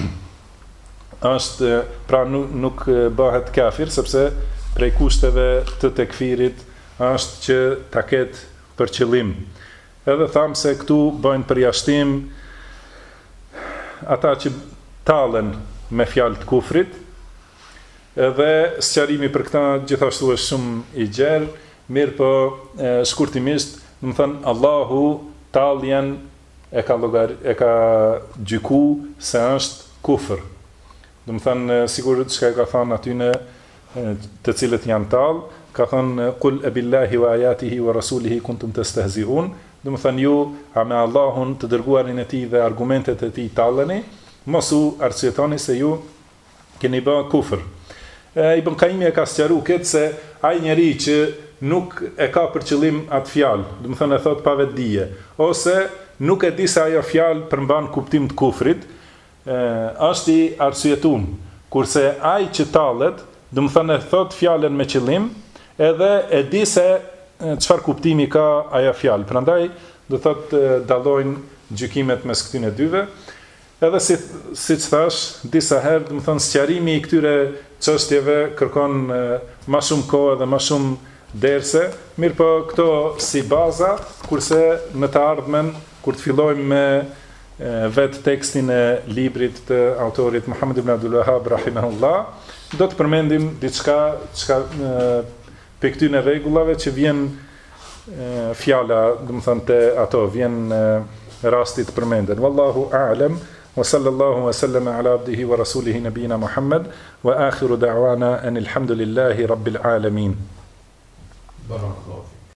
është, pra nuk bëhet kafir, sepse prej kushteve të tekfirit është që ta ketë për qëllim. Edhe thamë se këtu bëjnë përjashtim ata që tallen me fjalë të kufrit, edhe sqarimi për këtë gjithashtu është shumë i gjerë, mirë po shkurtimisht, do të thënë Allahu talljen e ka gjyku se është kufër. Do të thënë sigurisht çka ka thënë aty në të cilët janë tall, ka thënë qul billahi wa ayatihi wa rasulihi kuntum tastehzi'un, do të thënë ju a me Allahun të dërguarin e tij dhe argumentet e tij talleni, mos u arsyetoni se ju keni bë kufër. Ibn Qayyimi e ka sqaruar këtë se ai njeri që nuk e ka për qëllim atë fjalë, do të thënë e thot pa vetdije, ose nuk e di se ajo fjalë përmban kuptim të kufrit, është i arsyetuar. Kurse ai që tallet, do të thënë e thot fjalën me qëllim, edhe e di se çfarë kuptimi ka ajo fjalë. Prandaj do thotë dallojnë gjykimet mes këtyre dyve. Edhe siç thash disa herë, do të thënë sqarimi i këtyre çështjeve kërkon më shumë kohë dhe më shumë derse, mirë po këto si baza, kurse në të ardhmen, kur të fillojmë me vetë tekstin e librit të autorit Muhammed ibn Abdul Wahhab rahimahullah, do të përmendim diçka për këtyre rregullave që vjen fjala, do të thënë te ato vjen rasti të përmenden. Wallahu a'lam. وصلى الله وسلم على عبده ورسوله نبينا محمد وآخر دعوانا أن الحمد لله رب العالمين. بارك الله.